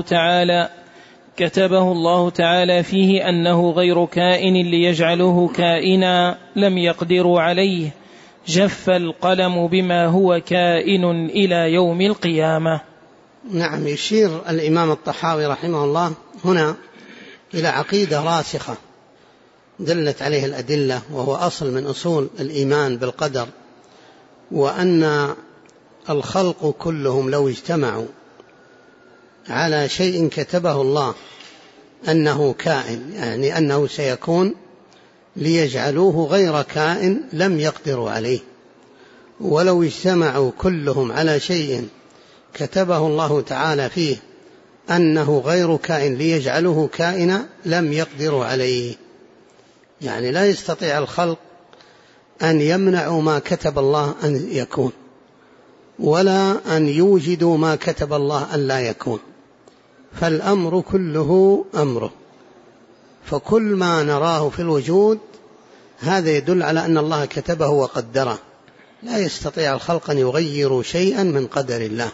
الله تعالى فيه أنه غير كائن ليجعلوه كائنا لم يقدروا عليه، جف القلم بما هو كائن إلى يوم القيامة. نعم. يشير الإمام الطحاوي رحمه الله هنا إلى عقيدة راسخة دلت عليه الأدلة، وهو أصل من أصول الإيمان بالقدر، وأن الخلق كلهم لو اجتمعوا على شيء كتبه الله أنه كائن، يعني أنه سيكون، ليجعلوه غير كائن لم يقدروا عليه. ولو اجتمعوا كلهم على شيء كتبه الله تعالى فيه أنه غير كائن ليجعلوه كائنا لم يقدروا عليه. يعني لا يستطيع الخلق أن يمنعوا ما كتب الله أن يكون، ولا أن يوجدوا ما كتب الله أن لا يكون، فالأمر كله أمره. فكل ما نراه في الوجود هذا يدل على أن الله كتبه وقدره، لا يستطيع الخلق أن يغيروا شيئا من قدر الله،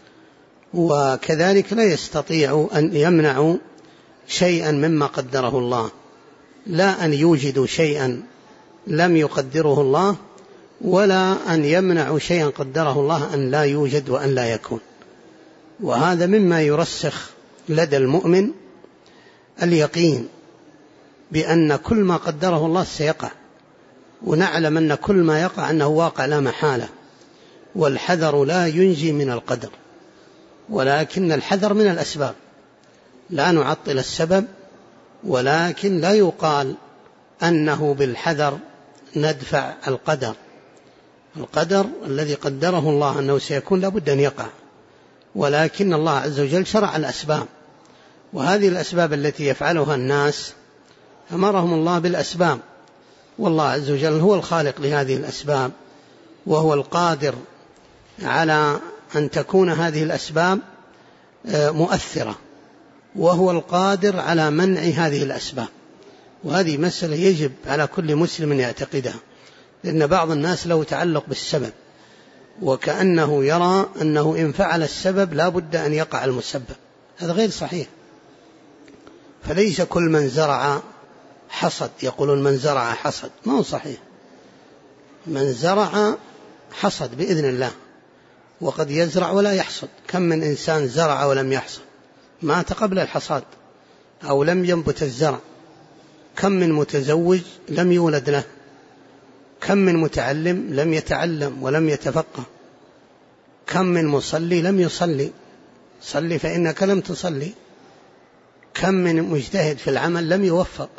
وكذلك لا يستطيع أن يمنعوا شيئا مما قدره الله، لا أن يوجدوا شيئا لم يقدره الله، ولا أن يمنعوا شيئا قدره الله أن لا يوجد وأن لا يكون. وهذا مما يرسخ لدى المؤمن اليقين بأن كل ما قدره الله سيقع، ونعلم أن كل ما يقع أنه واقع لا محالة، والحذر لا ينجي من القدر، ولكن الحذر من الأسباب. لا نعطل السبب، ولكن لا يقال أنه بالحذر ندفع القدر. القدر الذي قدره الله أنه سيكون لابد أن يقع، ولكن الله عز وجل شرع الأسباب، وهذه الأسباب التي يفعلها الناس أمرهم الله بالأسباب، والله عز وجل هو الخالق لهذه الأسباب، وهو القادر على أن تكون هذه الأسباب مؤثرة، وهو القادر على منع هذه الأسباب. وهذه مسألة يجب على كل مسلم أن يعتقدها، لأن بعض الناس له تعلق بالسبب، وكأنه يرى أنه إن فعل السبب لا بد أن يقع المسبب. هذا غير صحيح. فليس كل من زرع حصد، يقولون من زرع حصد، ما هو صحيح. من زرع حصد بإذن الله، وقد يزرع ولا يحصد. كم من إنسان زرع ولم يحصد، مات قبل الحصاد أو لم ينبت الزرع. كم من متزوج لم يولد له، كم من متعلم لم يتعلم ولم يتفقه، كم من مصلي لم يصلي، صلي فإنك لم تصلي، كم من مجتهد في العمل لم يوفق.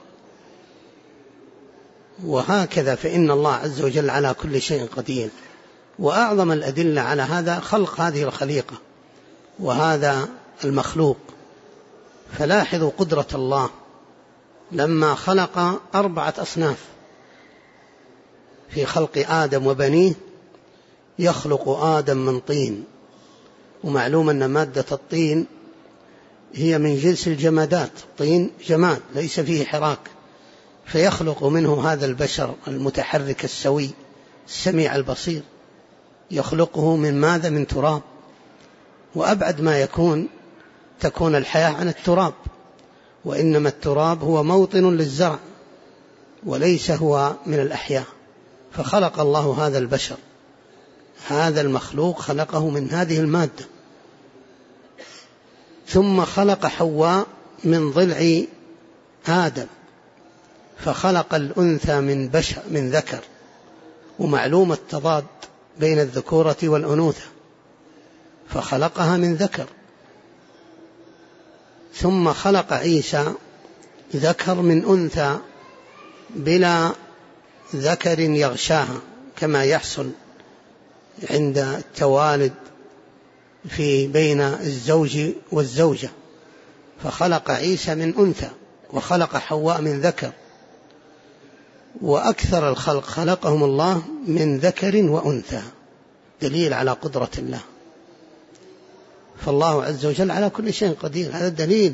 وهكذا، فإن الله عز وجل على كل شيء قدير. وأعظم الأدلة على هذا خلق هذه الخليقة وهذا المخلوق. فلاحظوا قدرة الله لما خلق 4 أصناف في خلق آدم وبنيه. يخلق آدم من طين، ومعلوم أن مادة الطين هي من جنس الجمادات، طين جماد ليس فيه حراك، فيخلق منه هذا البشر المتحرك السوي السميع البصير، يخلقه من ماذا؟ من تراب، وأبعد ما تكون الحياة عن التراب، وإنما التراب هو موطن للزرع وليس هو من الأحياء. فخلق الله هذا البشر، هذا المخلوق خلقه من هذه المادة. ثم خلق حواء من ضلع آدم، فخلق الأنثى من ذكر، ومعلوم التضاد بين الذكورة والأنوثة، فخلقها من ذكر. ثم خلق عيسى ذكر من أنثى بلا ذكر يغشاها، كما يحصل عند التوالد بين الزوج والزوجة، فخلق عيسى من أنثى وخلق حواء من ذكر. وأكثر الخلق خلقهم الله من ذكر وأنثى، دليل على قدرة الله. فالله عز وجل على كل شيء قدير، هذا الدليل.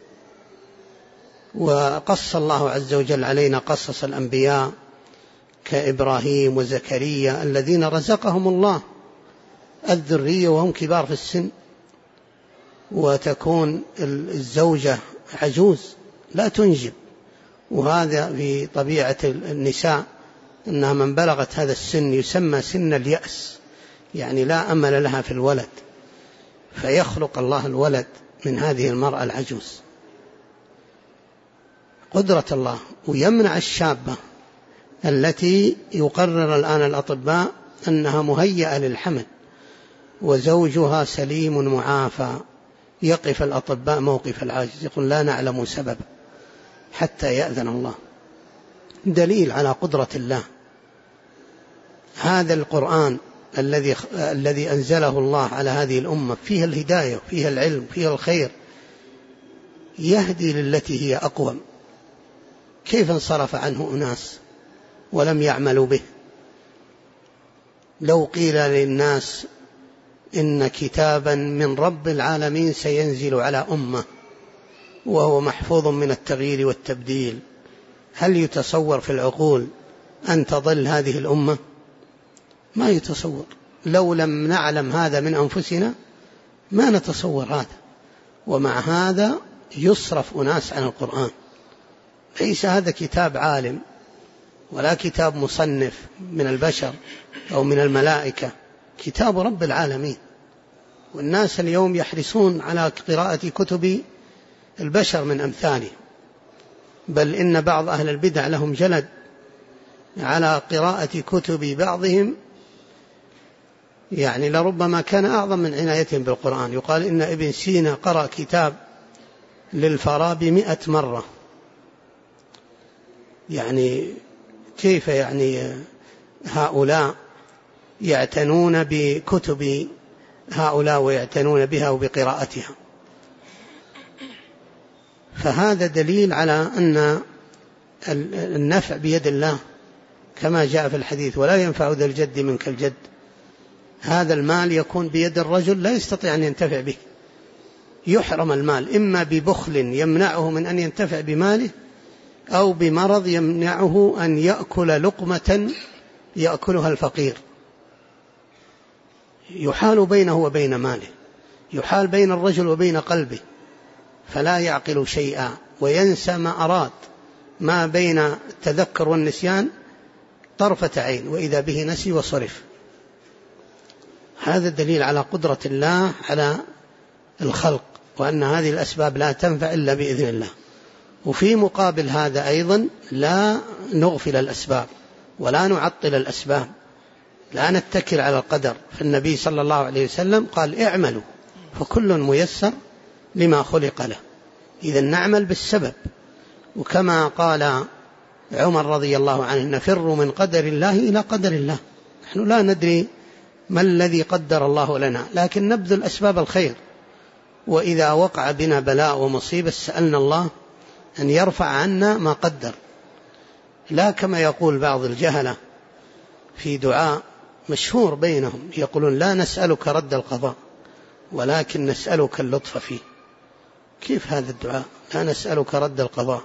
وقص الله عز وجل علينا قصص الأنبياء كإبراهيم وزكريا الذين رزقهم الله الذرية وهم كبار في السن، وتكون الزوجة عجوز لا تنجب، وهذا في طبيعة النساء أنها من بلغت هذا السن يسمى سن اليأس، يعني لا أمل لها في الولد، فيخلق الله الولد من هذه المرأة العجوز. قدرة الله. ويمنع الشابة التي يقرر الآن الأطباء أنها مهيئة للحمل وزوجها سليم معافى، يقف الأطباء موقف العاجز، يقول لا نعلم سبب حتى يأذن الله. دليل على قدرة الله. هذا القرآن الذي أنزله الله على هذه الأمة فيه الهداية، فيه العلم، فيه الخير، يهدي للتي هي أقوم. كيف انصرف عنه أناس ولم يعملوا به؟ لو قيل للناس إن كتابا من رب العالمين سينزل على أمة وهو محفوظ من التغيير والتبديل، هل يتصور في العقول أن تضل هذه الأمة؟ ما يتصور. لو لم نعلم هذا من أنفسنا ما نتصور هذا. ومع هذا يصرف أناس عن القرآن. ليس هذا كتاب عالم ولا كتاب مصنف من البشر أو من الملائكة، كتاب رب العالمين. والناس اليوم يحرصون على قراءة كتب البشر من أمثاله، بل إن بعض أهل البدع لهم جلد على قراءة كتب بعضهم، يعني لربما كان أعظم من عنايتهم بالقرآن. يقال إن ابن سينا قرأ كتاب للفارابي 100 مرة. يعني كيف يعني هؤلاء يعتنون بكتب هؤلاء ويعتنون بها وبقراءتها؟ فهذا دليل على أن النفع بيد الله كما جاء في الحديث: ولا ينفع ذا الجد منك الجد. هذا المال يكون بيد الرجل لا يستطيع أن ينتفع به، يحرم المال إما ببخل يمنعه من أن ينتفع بماله، أو بمرض يمنعه أن يأكل لقمة يأكلها الفقير. يحال بينه وبين ماله، يحال بين الرجل وبين قلبه، فلا يعقل شيئا وينسى ما أراد. ما بين التذكر والنسيان طرفة عين، وإذا به نسي وصرف. هذا دليل على قدرة الله على الخلق، وأن هذه الأسباب لا تنفع إلا بإذن الله. وفي مقابل هذا أيضا لا نغفل الأسباب ولا نعطل الأسباب، لا نتكل على القدر. فالنبي صلى الله عليه وسلم قال: اعملوا فكل ميسر لما خلق له. إذا نعمل بالسبب. وكما قال عمر رضي الله عنه: نفر من قدر الله إلى قدر الله. نحن لا ندري ما الذي قدر الله لنا، لكن نبذل أسباب الخير. وإذا وقع بنا بلاء ومصيبة سألنا الله أن يرفع عنا ما قدر، لا كما يقول بعض الجهلة في دعاء مشهور بينهم، يقولون: لا نسألك رد القضاء ولكن نسألك اللطف فيه. كيف هذا الدعاء؟ لا نسألك رد القضاء،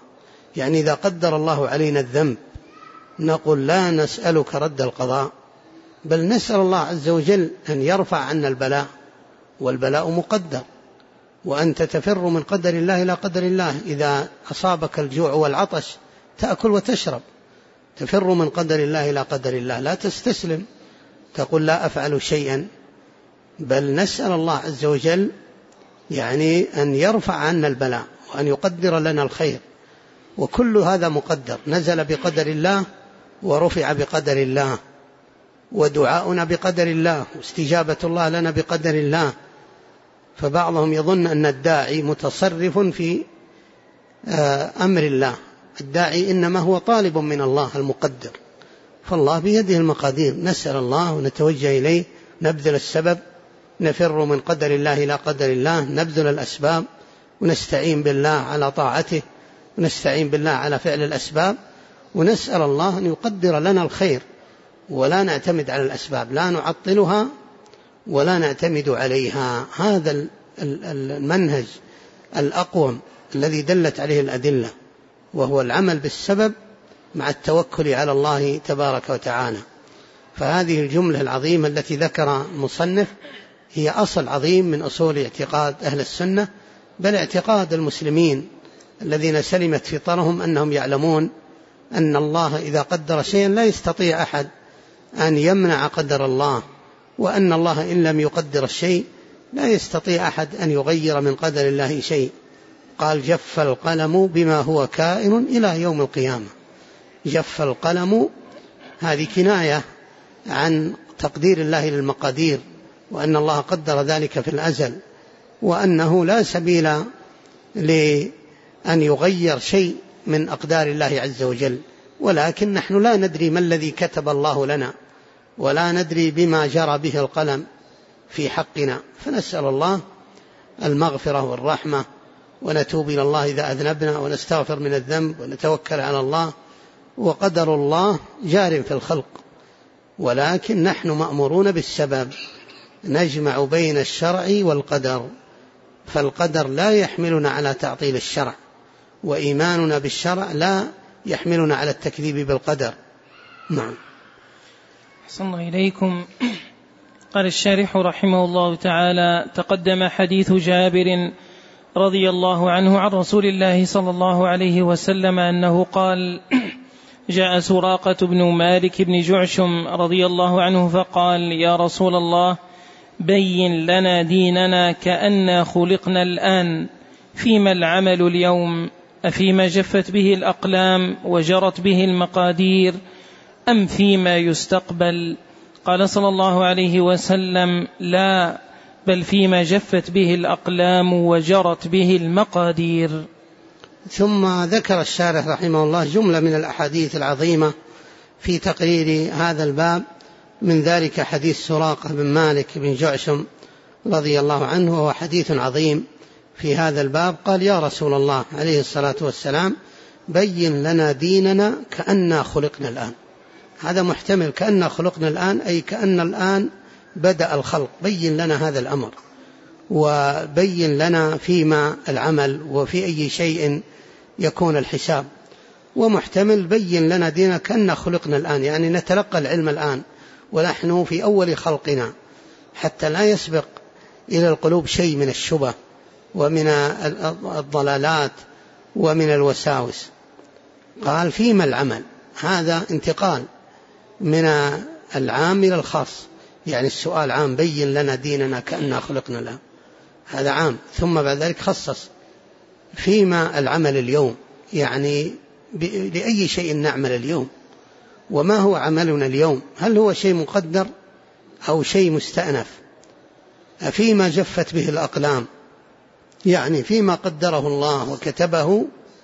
يعني إذا قدر الله علينا الذنب نقول لا نسألك رد القضاء، بل نسأل الله عز وجل أن يرفع عنا البلاء، والبلاء مقدر، وأنت تفر من قدر الله إلى قدر الله. إذا أصابك الجوع والعطش تأكل وتشرب، تفر من قدر الله إلى قدر الله، لا تستسلم تقول لا أفعل شيئا، بل نسأل الله عز وجل يعني أن يرفع عنا البلاء وأن يقدر لنا الخير، وكل هذا مقدر، نزل بقدر الله ورفع بقدر الله، ودعاؤنا بقدر الله، واستجابة الله لنا بقدر الله. فبعضهم يظن أن الداعي متصرف في أمر الله، الداعي إنما هو طالب من الله المقدر، فالله بيده المقادير، نسأل الله ونتوجه إليه، نبذل السبب، نفر من قدر الله إلى قدر الله، نبذل الأسباب، ونستعين بالله على طاعته، ونستعين بالله على فعل الأسباب، ونسأل الله أن يقدر لنا الخير، ولا نعتمد على الأسباب، لا نعطلها ولا نعتمد عليها. هذا المنهج الأقوم الذي دلت عليه الأدلة، وهو العمل بالسبب مع التوكل على الله تبارك وتعالى. فهذه الجملة العظيمة التي ذكر المصنف هي أصل عظيم من أصول اعتقاد أهل السنة، بل اعتقاد المسلمين الذين سلمت فطرهم أنهم يعلمون أن الله إذا قدر شيئا لا يستطيع أحد أن يمنع قدر الله، وأن الله إن لم يقدر الشيء لا يستطيع أحد أن يغير من قدر الله شيء. قال جف القلم بما هو كائن إلى يوم القيامة. جف القلم هذه كناية عن تقدير الله للمقادير، وأن الله قدر ذلك في الأزل، وأنه لا سبيل لأن يغير شيء من أقدار الله عز وجل، ولكن نحن لا ندري ما الذي كتب الله لنا، ولا ندري بما جرى به القلم في حقنا، فنسأل الله المغفرة والرحمة، ونتوب إلى الله إذا أذنبنا، ونستغفر من الذنب، ونتوكل على الله. وقدر الله جار في الخلق، ولكن نحن مأمورون بالسبب، نجمع بين الشرع والقدر، فالقدر لا يحملنا على تعطيل الشرع، وإيماننا بالشرع لا يحملنا على التكذيب بالقدر. نعم. أحسن الله إليكم. قال الشارح رحمه الله تعالى: تقدم حديث جابر رضي الله عنه عن رسول الله صلى الله عليه وسلم أنه قال: جاء سراقة بن مالك بن جعشم رضي الله عنه فقال: يا رسول الله، بين لنا ديننا كأننا خلقنا الآن، فيما العمل اليوم؟ أفيما جفت به الأقلام وجرت به المقادير، أم فيما يستقبل؟ قال صلى الله عليه وسلم: لا، بل فيما جفت به الأقلام وجرت به المقادير. ثم ذكر الشارح رحمه الله جملة من الأحاديث العظيمة في تقرير هذا الباب، من ذلك حديث سراقة بن مالك بن جعشم رضي الله عنه، وهو حديث عظيم في هذا الباب. قال: يا رسول الله عليه الصلاة والسلام، بين لنا ديننا كأننا خلقنا الآن. هذا محتمل، كأننا خلقنا الآن أي كأن الآن بدأ الخلق، بين لنا هذا الأمر، وبين لنا فيما العمل وفي أي شيء يكون الحساب. ومحتمل بين لنا ديننا كأننا خلقنا الآن، يعني نتلقى العلم الآن ونحن في أول خلقنا، حتى لا يسبق إلى القلوب شيء من الشبه ومن الضلالات ومن الوساوس. قال: فيما العمل، هذا انتقال من العام إلى الخاص، يعني السؤال عام، بين لنا ديننا كأننا خلقنا الآن، هذا عام، ثم بعد ذلك خصص فيما العمل اليوم، يعني لأي شيء نعمل اليوم، وما هو عملنا اليوم، هل هو شيء مقدر أو شيء مستأنف؟ فيما جفت به الأقلام، يعني فيما قدره الله وكتبه،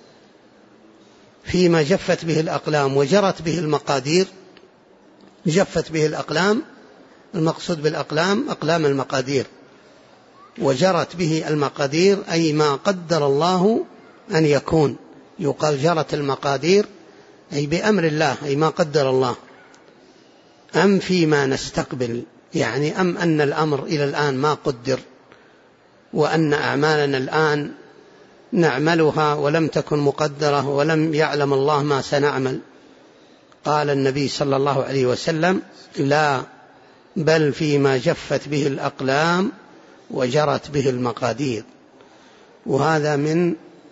فيما جفت به الأقلام وجرت به المقادير. جفت به الأقلام، المقصود بالأقلام أقلام المقادير، وجرت به المقادير أي ما قدر الله أن يكون. يقال جرت المقادير أي بأمر الله، أي ما قدر الله. أم فيما نستقبل، يعني أم أن الأمر إلى الآن ما قدر، وأن أعمالنا الآن نعملها ولم تكن مقدرة ولم يعلم الله ما سنعمل. قال النبي صلى الله عليه وسلم: لا، بل فيما جفت به الأقلام وجرت به المقادير. وهذا من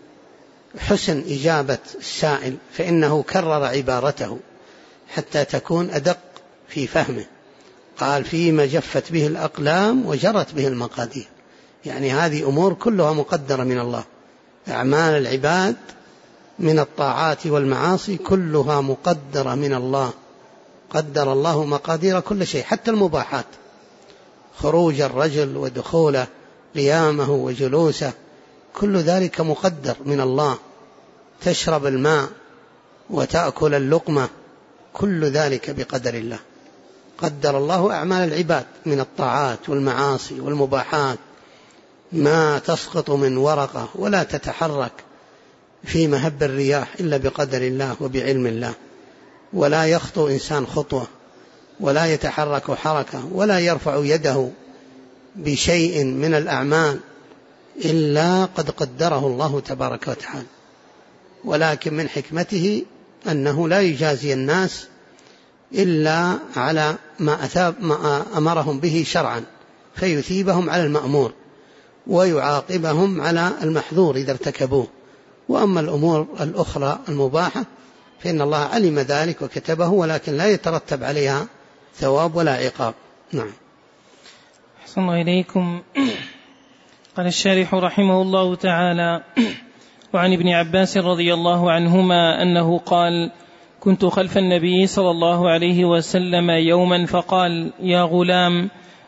حسن إجابة السائل، فإنه كرر عبارته حتى تكون أدق في فهمه. قال: فيما جفت به الأقلام وجرت به المقادير، يعني هذه أمور كلها مقدرة من الله. أعمال العباد من الطاعات والمعاصي كلها مقدرة من الله. قدر الله مقادير كل شيء، حتى المباحات، خروج الرجل ودخوله، قيامه وجلوسه، كل ذلك مقدر من الله. تشرب الماء وتأكل اللقمة، كل ذلك بقدر الله. قدر الله أعمال العباد من الطاعات والمعاصي والمباحات، ما تسقط من ورقة ولا تتحرك في مهب الرياح إلا بقدر الله وبعلم الله. ولا يخطو إنسان خطوة، ولا يتحرك حركة، ولا يرفع يده بشيء من الأعمال إلا قد قدره الله تبارك وتعالى. ولكن من حكمته أنه لا يجازي الناس إلا على ما أمرهم به شرعا، فيثيبهم على المأمور ويعاقبهم على المحظور إذا ارتكبوه. وأما الأمور الأخرى المباحة فإن الله علم ذلك وكتبه، ولكن لا يترتب عليها ثواب ولا عقاب. نعم. أحسن الله إليكم. قال الشارح رحمه الله تعالى: وعن ابن عباس رضي الله عنهما أنه قال: كنت خلف النبي صلى الله عليه وسلم يوما فقال: يا غلام،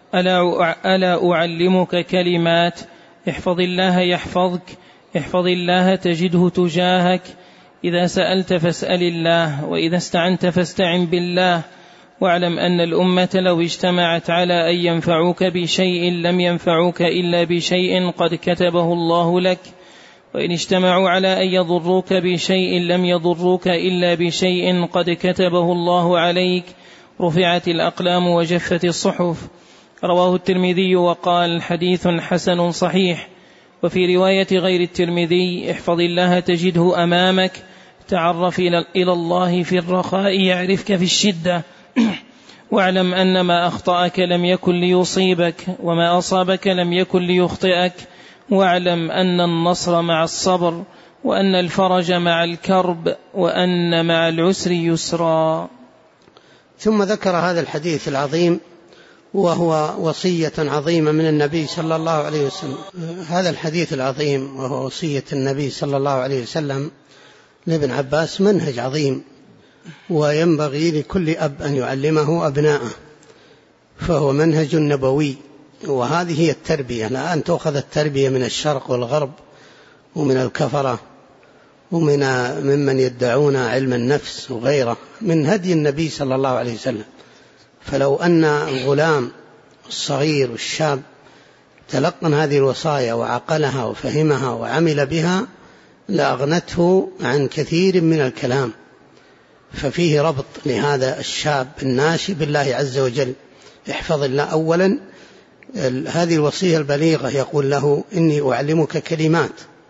ألا أعلمك كلمات؟ احفظ الله يحفظك، احفظ الله تجده تجاهك، إذا سألت فاسأل الله، وإذا استعنت فاستعن بالله، واعلم أن الأمة لو اجتمعت على أن ينفعوك بشيء لم ينفعوك إلا بشيء قد كتبه الله لك، وإن اجتمعوا على أن يضروك بشيء لم يضروك إلا بشيء قد كتبه الله عليك، رفعت الأقلام وجفت الصحف. رواه الترمذي وقال: حديث حسن صحيح. وفي رواية غير الترمذي: احفظ الله تجده أمامك، تعرف إلى الله في الرخاء يعرفك في الشدة، واعلم أن ما أخطأك لم يكن ليصيبك، وما أصابك لم يكن ليخطئك، واعلم أن النصر مع الصبر، وأن الفرج مع الكرب، وأن مع العسر يسرا. ثم ذكر هذا الحديث العظيم، وهو وصية عظيمة من النبي صلى الله عليه وسلم. هذا الحديث العظيم وهو وصية النبي صلى الله عليه وسلم لابن عباس منهج عظيم، وينبغي لكل أب أن يعلمه أبناءه، فهو منهج نبوي. وهذه هي التربية. الآن تأخذ التربية من الشرق والغرب ومن الكفرة ومن يدعون علم النفس وغيره، من هدي النبي صلى الله عليه وسلم. فلو أن الغلام الصغير والشاب تلقن هذه الوصايا وعقلها وفهمها وعمل بها لأغنته عن كثير من الكلام. ففيه ربط لهذا الشاب الناشئ بالله عز وجل. احفظ الله أولا، هذه الوصية البليغة، يقول له: إني أعلمك كلمات.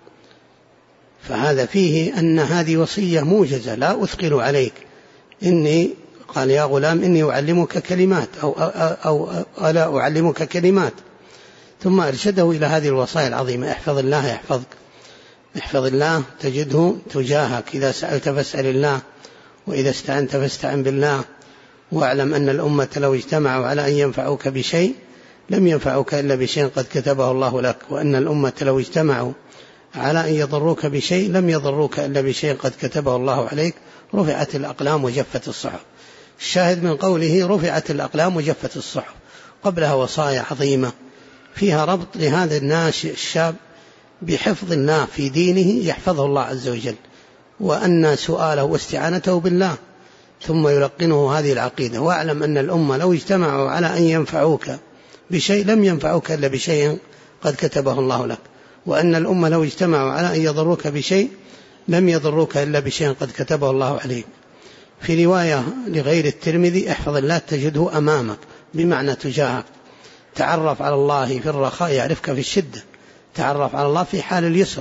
فهذا فيه أن هذه وصية موجزة، لا أثقل عليك. قال: يا غلام إني أعلمك كلمات، أو ألا أعلمك كلمات. ثم أرشده إلى هذه الوصايا العظيمة: احفظ الله يحفظك، احفظ الله تجده تجاهك، إذا سألت فاسأل الله، وإذا استعنت فاستعن بالله، واعلم أن الأمة لو اجتمعوا على أن ينفعوك بشيء لم ينفعوك إلا بشيء قد كتبه الله لك، وأن الأمة لو اجتمعوا على أن يضروك بشيء لم يضروك إلا بشيء قد كتبه الله عليك، رفعت الأقلام وجفت الصحف. الشاهد من قوله رفعت الأقلام وجفت الصحف، قبلها وصايا عظيمة فيها ربط لهذا الناشئ الشاب بحفظ الله في دينه، يحفظه الله عز وجل، وأن سؤاله واستعانته بالله، ثم يلقنه هذه العقيدة: واعلم أن الأمة لو اجتمعوا على أن ينفعوك بشيء لم ينفعوك إلا بشيء قد كتبه الله لك، وأن الأمة لو اجتمعوا على أن يضروك بشيء لم يضروك إلا بشيء قد كتبه الله عليك. في رواية لغير الترمذي: احفظ الله تجده أمامك، بمعنى تجاهك. تعرف على الله في الرخاء يعرفك في الشدة، تعرف على الله في حال اليسر،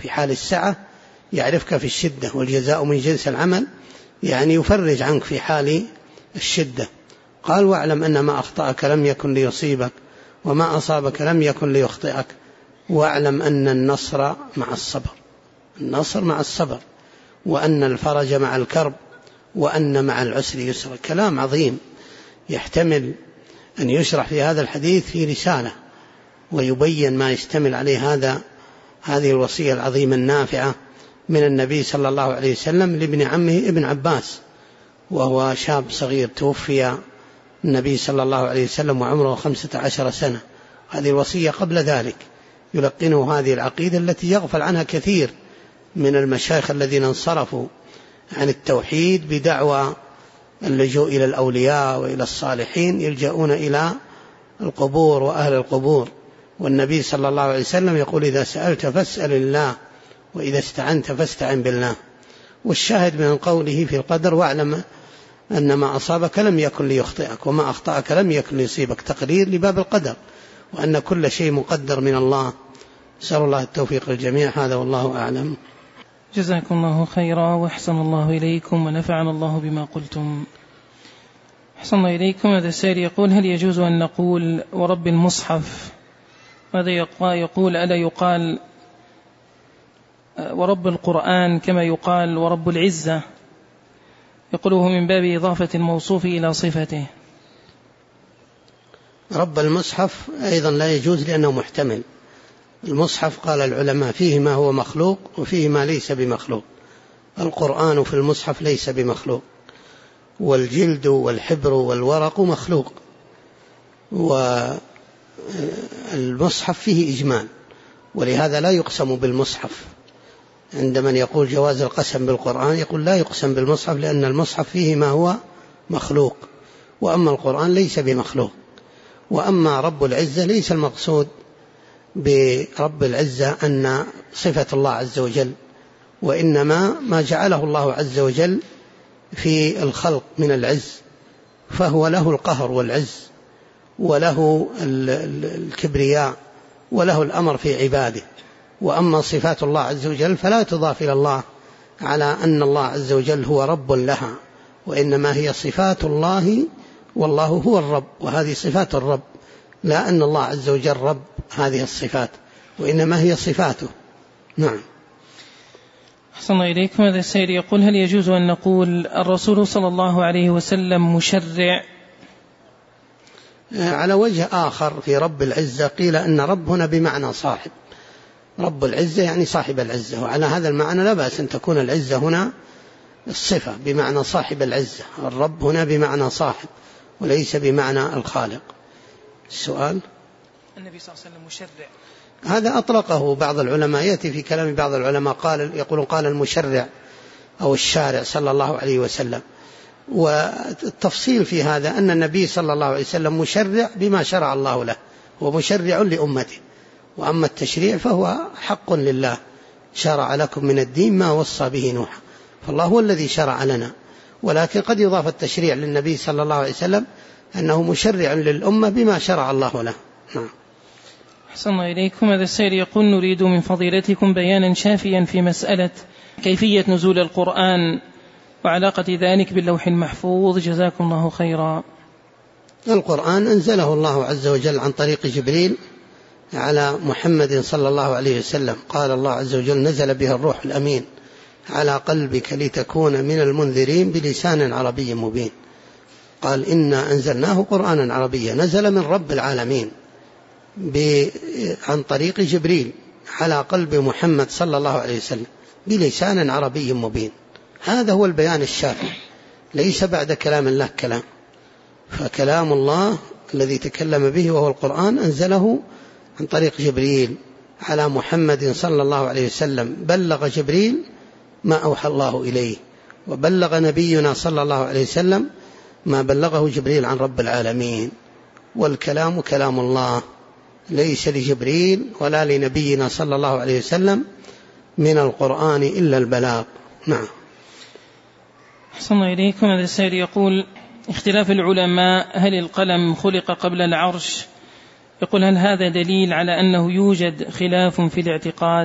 في حال السعة يعرفك في الشدة، والجزاء من جنس العمل، يعني يفرج عنك في حال الشدة. قال واعلم أن ما أخطأك لم يكن ليصيبك وما أصابك لم يكن ليخطئك واعلم أن النصر مع الصبر، النصر مع الصبر، وأن الفرج مع الكرب، وأن مع العسر يسرا. كلام عظيم يحتمل أن يشرح في هذا الحديث في رسالة ويبين ما يشتمل عليه هذه الوصية العظيمة النافعة من النبي صلى الله عليه وسلم لابن عمه ابن عباس، وهو شاب صغير توفي النبي صلى الله عليه وسلم وعمره 15 سنة. هذه الوصية قبل ذلك يلقنه هذه العقيدة التي يغفل عنها كثير من المشايخ الذين انصرفوا عن التوحيد بدعوى اللجوء إلى الأولياء وإلى الصالحين، يلجؤون إلى القبور وأهل القبور. والنبي صلى الله عليه وسلم يقول إذا سألت فاسأل الله وإذا استعنت فاستعن بالله. والشاهد من قوله في القدر واعلم أن ما أصابك لم يكن ليخطئك وما أخطأك لم يكن ليصيبك، تقرير لباب القدر وأن كل شيء مقدر من الله. نسأل الله التوفيق للجميع. هذا والله أعلم. جزاكم الله خيرا وأحسن الله إليكم ونفعنا الله بما قلتم. أحسن الله إليكم. هذا السائل يقول هل يجوز أن نقول ورب المصحف؟ ماذا يقول ألا يقال ورب القرآن كما يقال ورب العزة؟ يقوله من باب إضافة الموصوف إلى صفته. رب المصحف أيضا لا يجوز لأنه محتمل. المصحف قال العلماء فيه ما هو مخلوق وفيه ما ليس بمخلوق. القرآن في المصحف ليس بمخلوق، والجلد والحبر والورق مخلوق، والمصحف فيه إجمال، ولهذا لا يقسم بالمصحف. عند من يقول جواز القسم بالقرآن يقول لا يقسم بالمصحف لأن المصحف فيه ما هو مخلوق، وأما القرآن ليس بمخلوق. وأما رب العزة ليس المقصود برب العزة أن صفة الله عز وجل، وإنما ما جعله الله عز وجل في الخلق من العز، فهو له القهر والعز وله الكبرياء وله الأمر في عباده. وأما صفات الله عز وجل فلا تضاف إلى الله على أن الله عز وجل هو رب لها، وإنما هي صفات الله والله هو الرب، وهذه صفات الرب، لا أن الله عز وجل رب هذه الصفات، وإنما هي صفاته. نعم. أحسن الله إليكم. هذا السائل يقول هل يجوز أن نقول الرسول صلى الله عليه وسلم مشرع؟ على وجه آخر في رب العزة قيل أن رب هنا بمعنى صاحب، رب العزة يعني صاحب العزة، وعلى هذا المعنى لا بأس أن تكون العزة هنا الصفة بمعنى صاحب العزة، الرب هنا بمعنى صاحب وليس بمعنى الخالق. السؤال النبي صلى الله عليه وسلم مشرع، هذا أطلقه بعض العلماء، يأتي في كلام بعض العلماء يقولون قال المشرع أو الشارع صلى الله عليه وسلم. والتفصيل في هذا أن النبي صلى الله عليه وسلم مشرع بما شرع الله له، ومشرع لأمته، وأما التشريع فهو حق لله، شرع لكم من الدين ما وصى به نوح، فالله هو الذي شرع لنا، ولكن قد يضاف التشريع للنبي صلى الله عليه وسلم أنه مشرع للأمة بما شرع الله له. نعم. أحسن الله إليكم. هذا السائل يقول نريد من فضيلتكم بيانا شافيا في مسألة كيفية نزول القرآن وعلاقة ذلك باللوح المحفوظ، جزاكم الله خيرا. القرآن أنزله الله عز وجل عن طريق جبريل على محمد صلى الله عليه وسلم، قال الله عز وجل نزل به الروح الأمين على قلبك لتكون من المنذرين بلسان عربي مبين. قال إنا أنزلناه قرآنا عربيا، نزل من رب العالمين عن طريق جبريل على قلب محمد صلى الله عليه وسلم بلسان عربي مبين. هذا هو البيان الشافي، ليس بعد كلام الله كلام، فكلام الله الذي تكلم به وهو القرآن أنزله عن طريق جبريل على محمد صلى الله عليه وسلم، بلغ جبريل ما أوحى الله إليه، وبلغ نبينا صلى الله عليه وسلم ما بلغه جبريل عن رب العالمين. والكلام كلام الله، ليس لجبريل ولا لنبينا صلى الله عليه وسلم من القرآن إلا البلاغ. نعم. أحسن الله إليكم. هذا السائل يقول اختلاف العلماء هل القلم خلق قبل العرش؟ يقول هل هذا دليل على أنه يوجد خلاف في الاعتقاد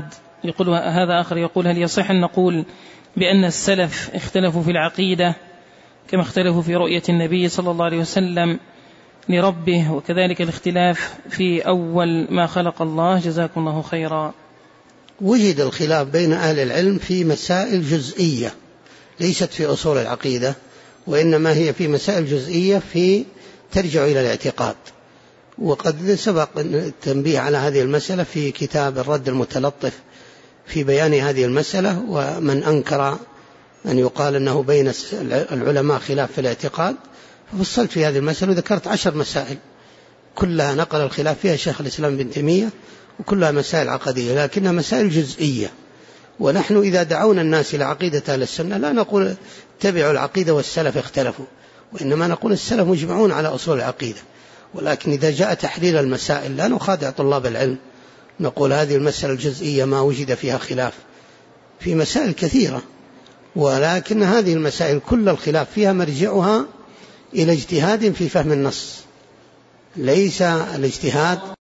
يقول هذا آخر يقول: هل يصح أن نقول بأن السلف اختلفوا في العقيدة كما اختلفوا في رؤية النبي صلى الله عليه وسلم لربه، وكذلك الاختلاف في أول ما خلق الله؟ جزاكم الله خيرا. وجد الخلاف بين أهل العلم في مسائل جزئية ليست في أصول العقيدة، وإنما هي في مسائل جزئية ترجع إلى الاعتقاد. وقد سبق التنبيه على هذه المسألة في كتاب الرد المتلطف في بيان هذه المسألة. ومن أنكر أن يقال أنه بين العلماء خلاف في الاعتقاد، ففصلت في هذه المسألة وذكرت 10 مسائل كلها نقل الخلاف فيها شيخ الإسلام ابن تيمية، وكلها مسائل عقدية لكنها مسائل جزئية. ونحن إذا دعونا الناس إلى عقيدة أهل السنة لا نقول اتبعوا العقيدة والسلف اختلفوا، وإنما نقول السلف مجمعون على أصول العقيدة. ولكن إذا جاء تحليل المسائل لا نخادع طلاب العلم، نقول هذه المسألة الجزئية ما وجد فيها خلاف، في مسائل كثيرة، ولكن هذه المسائل كل الخلاف فيها مرجعها إلى اجتهاد في فهم النص، ليس الاجتهاد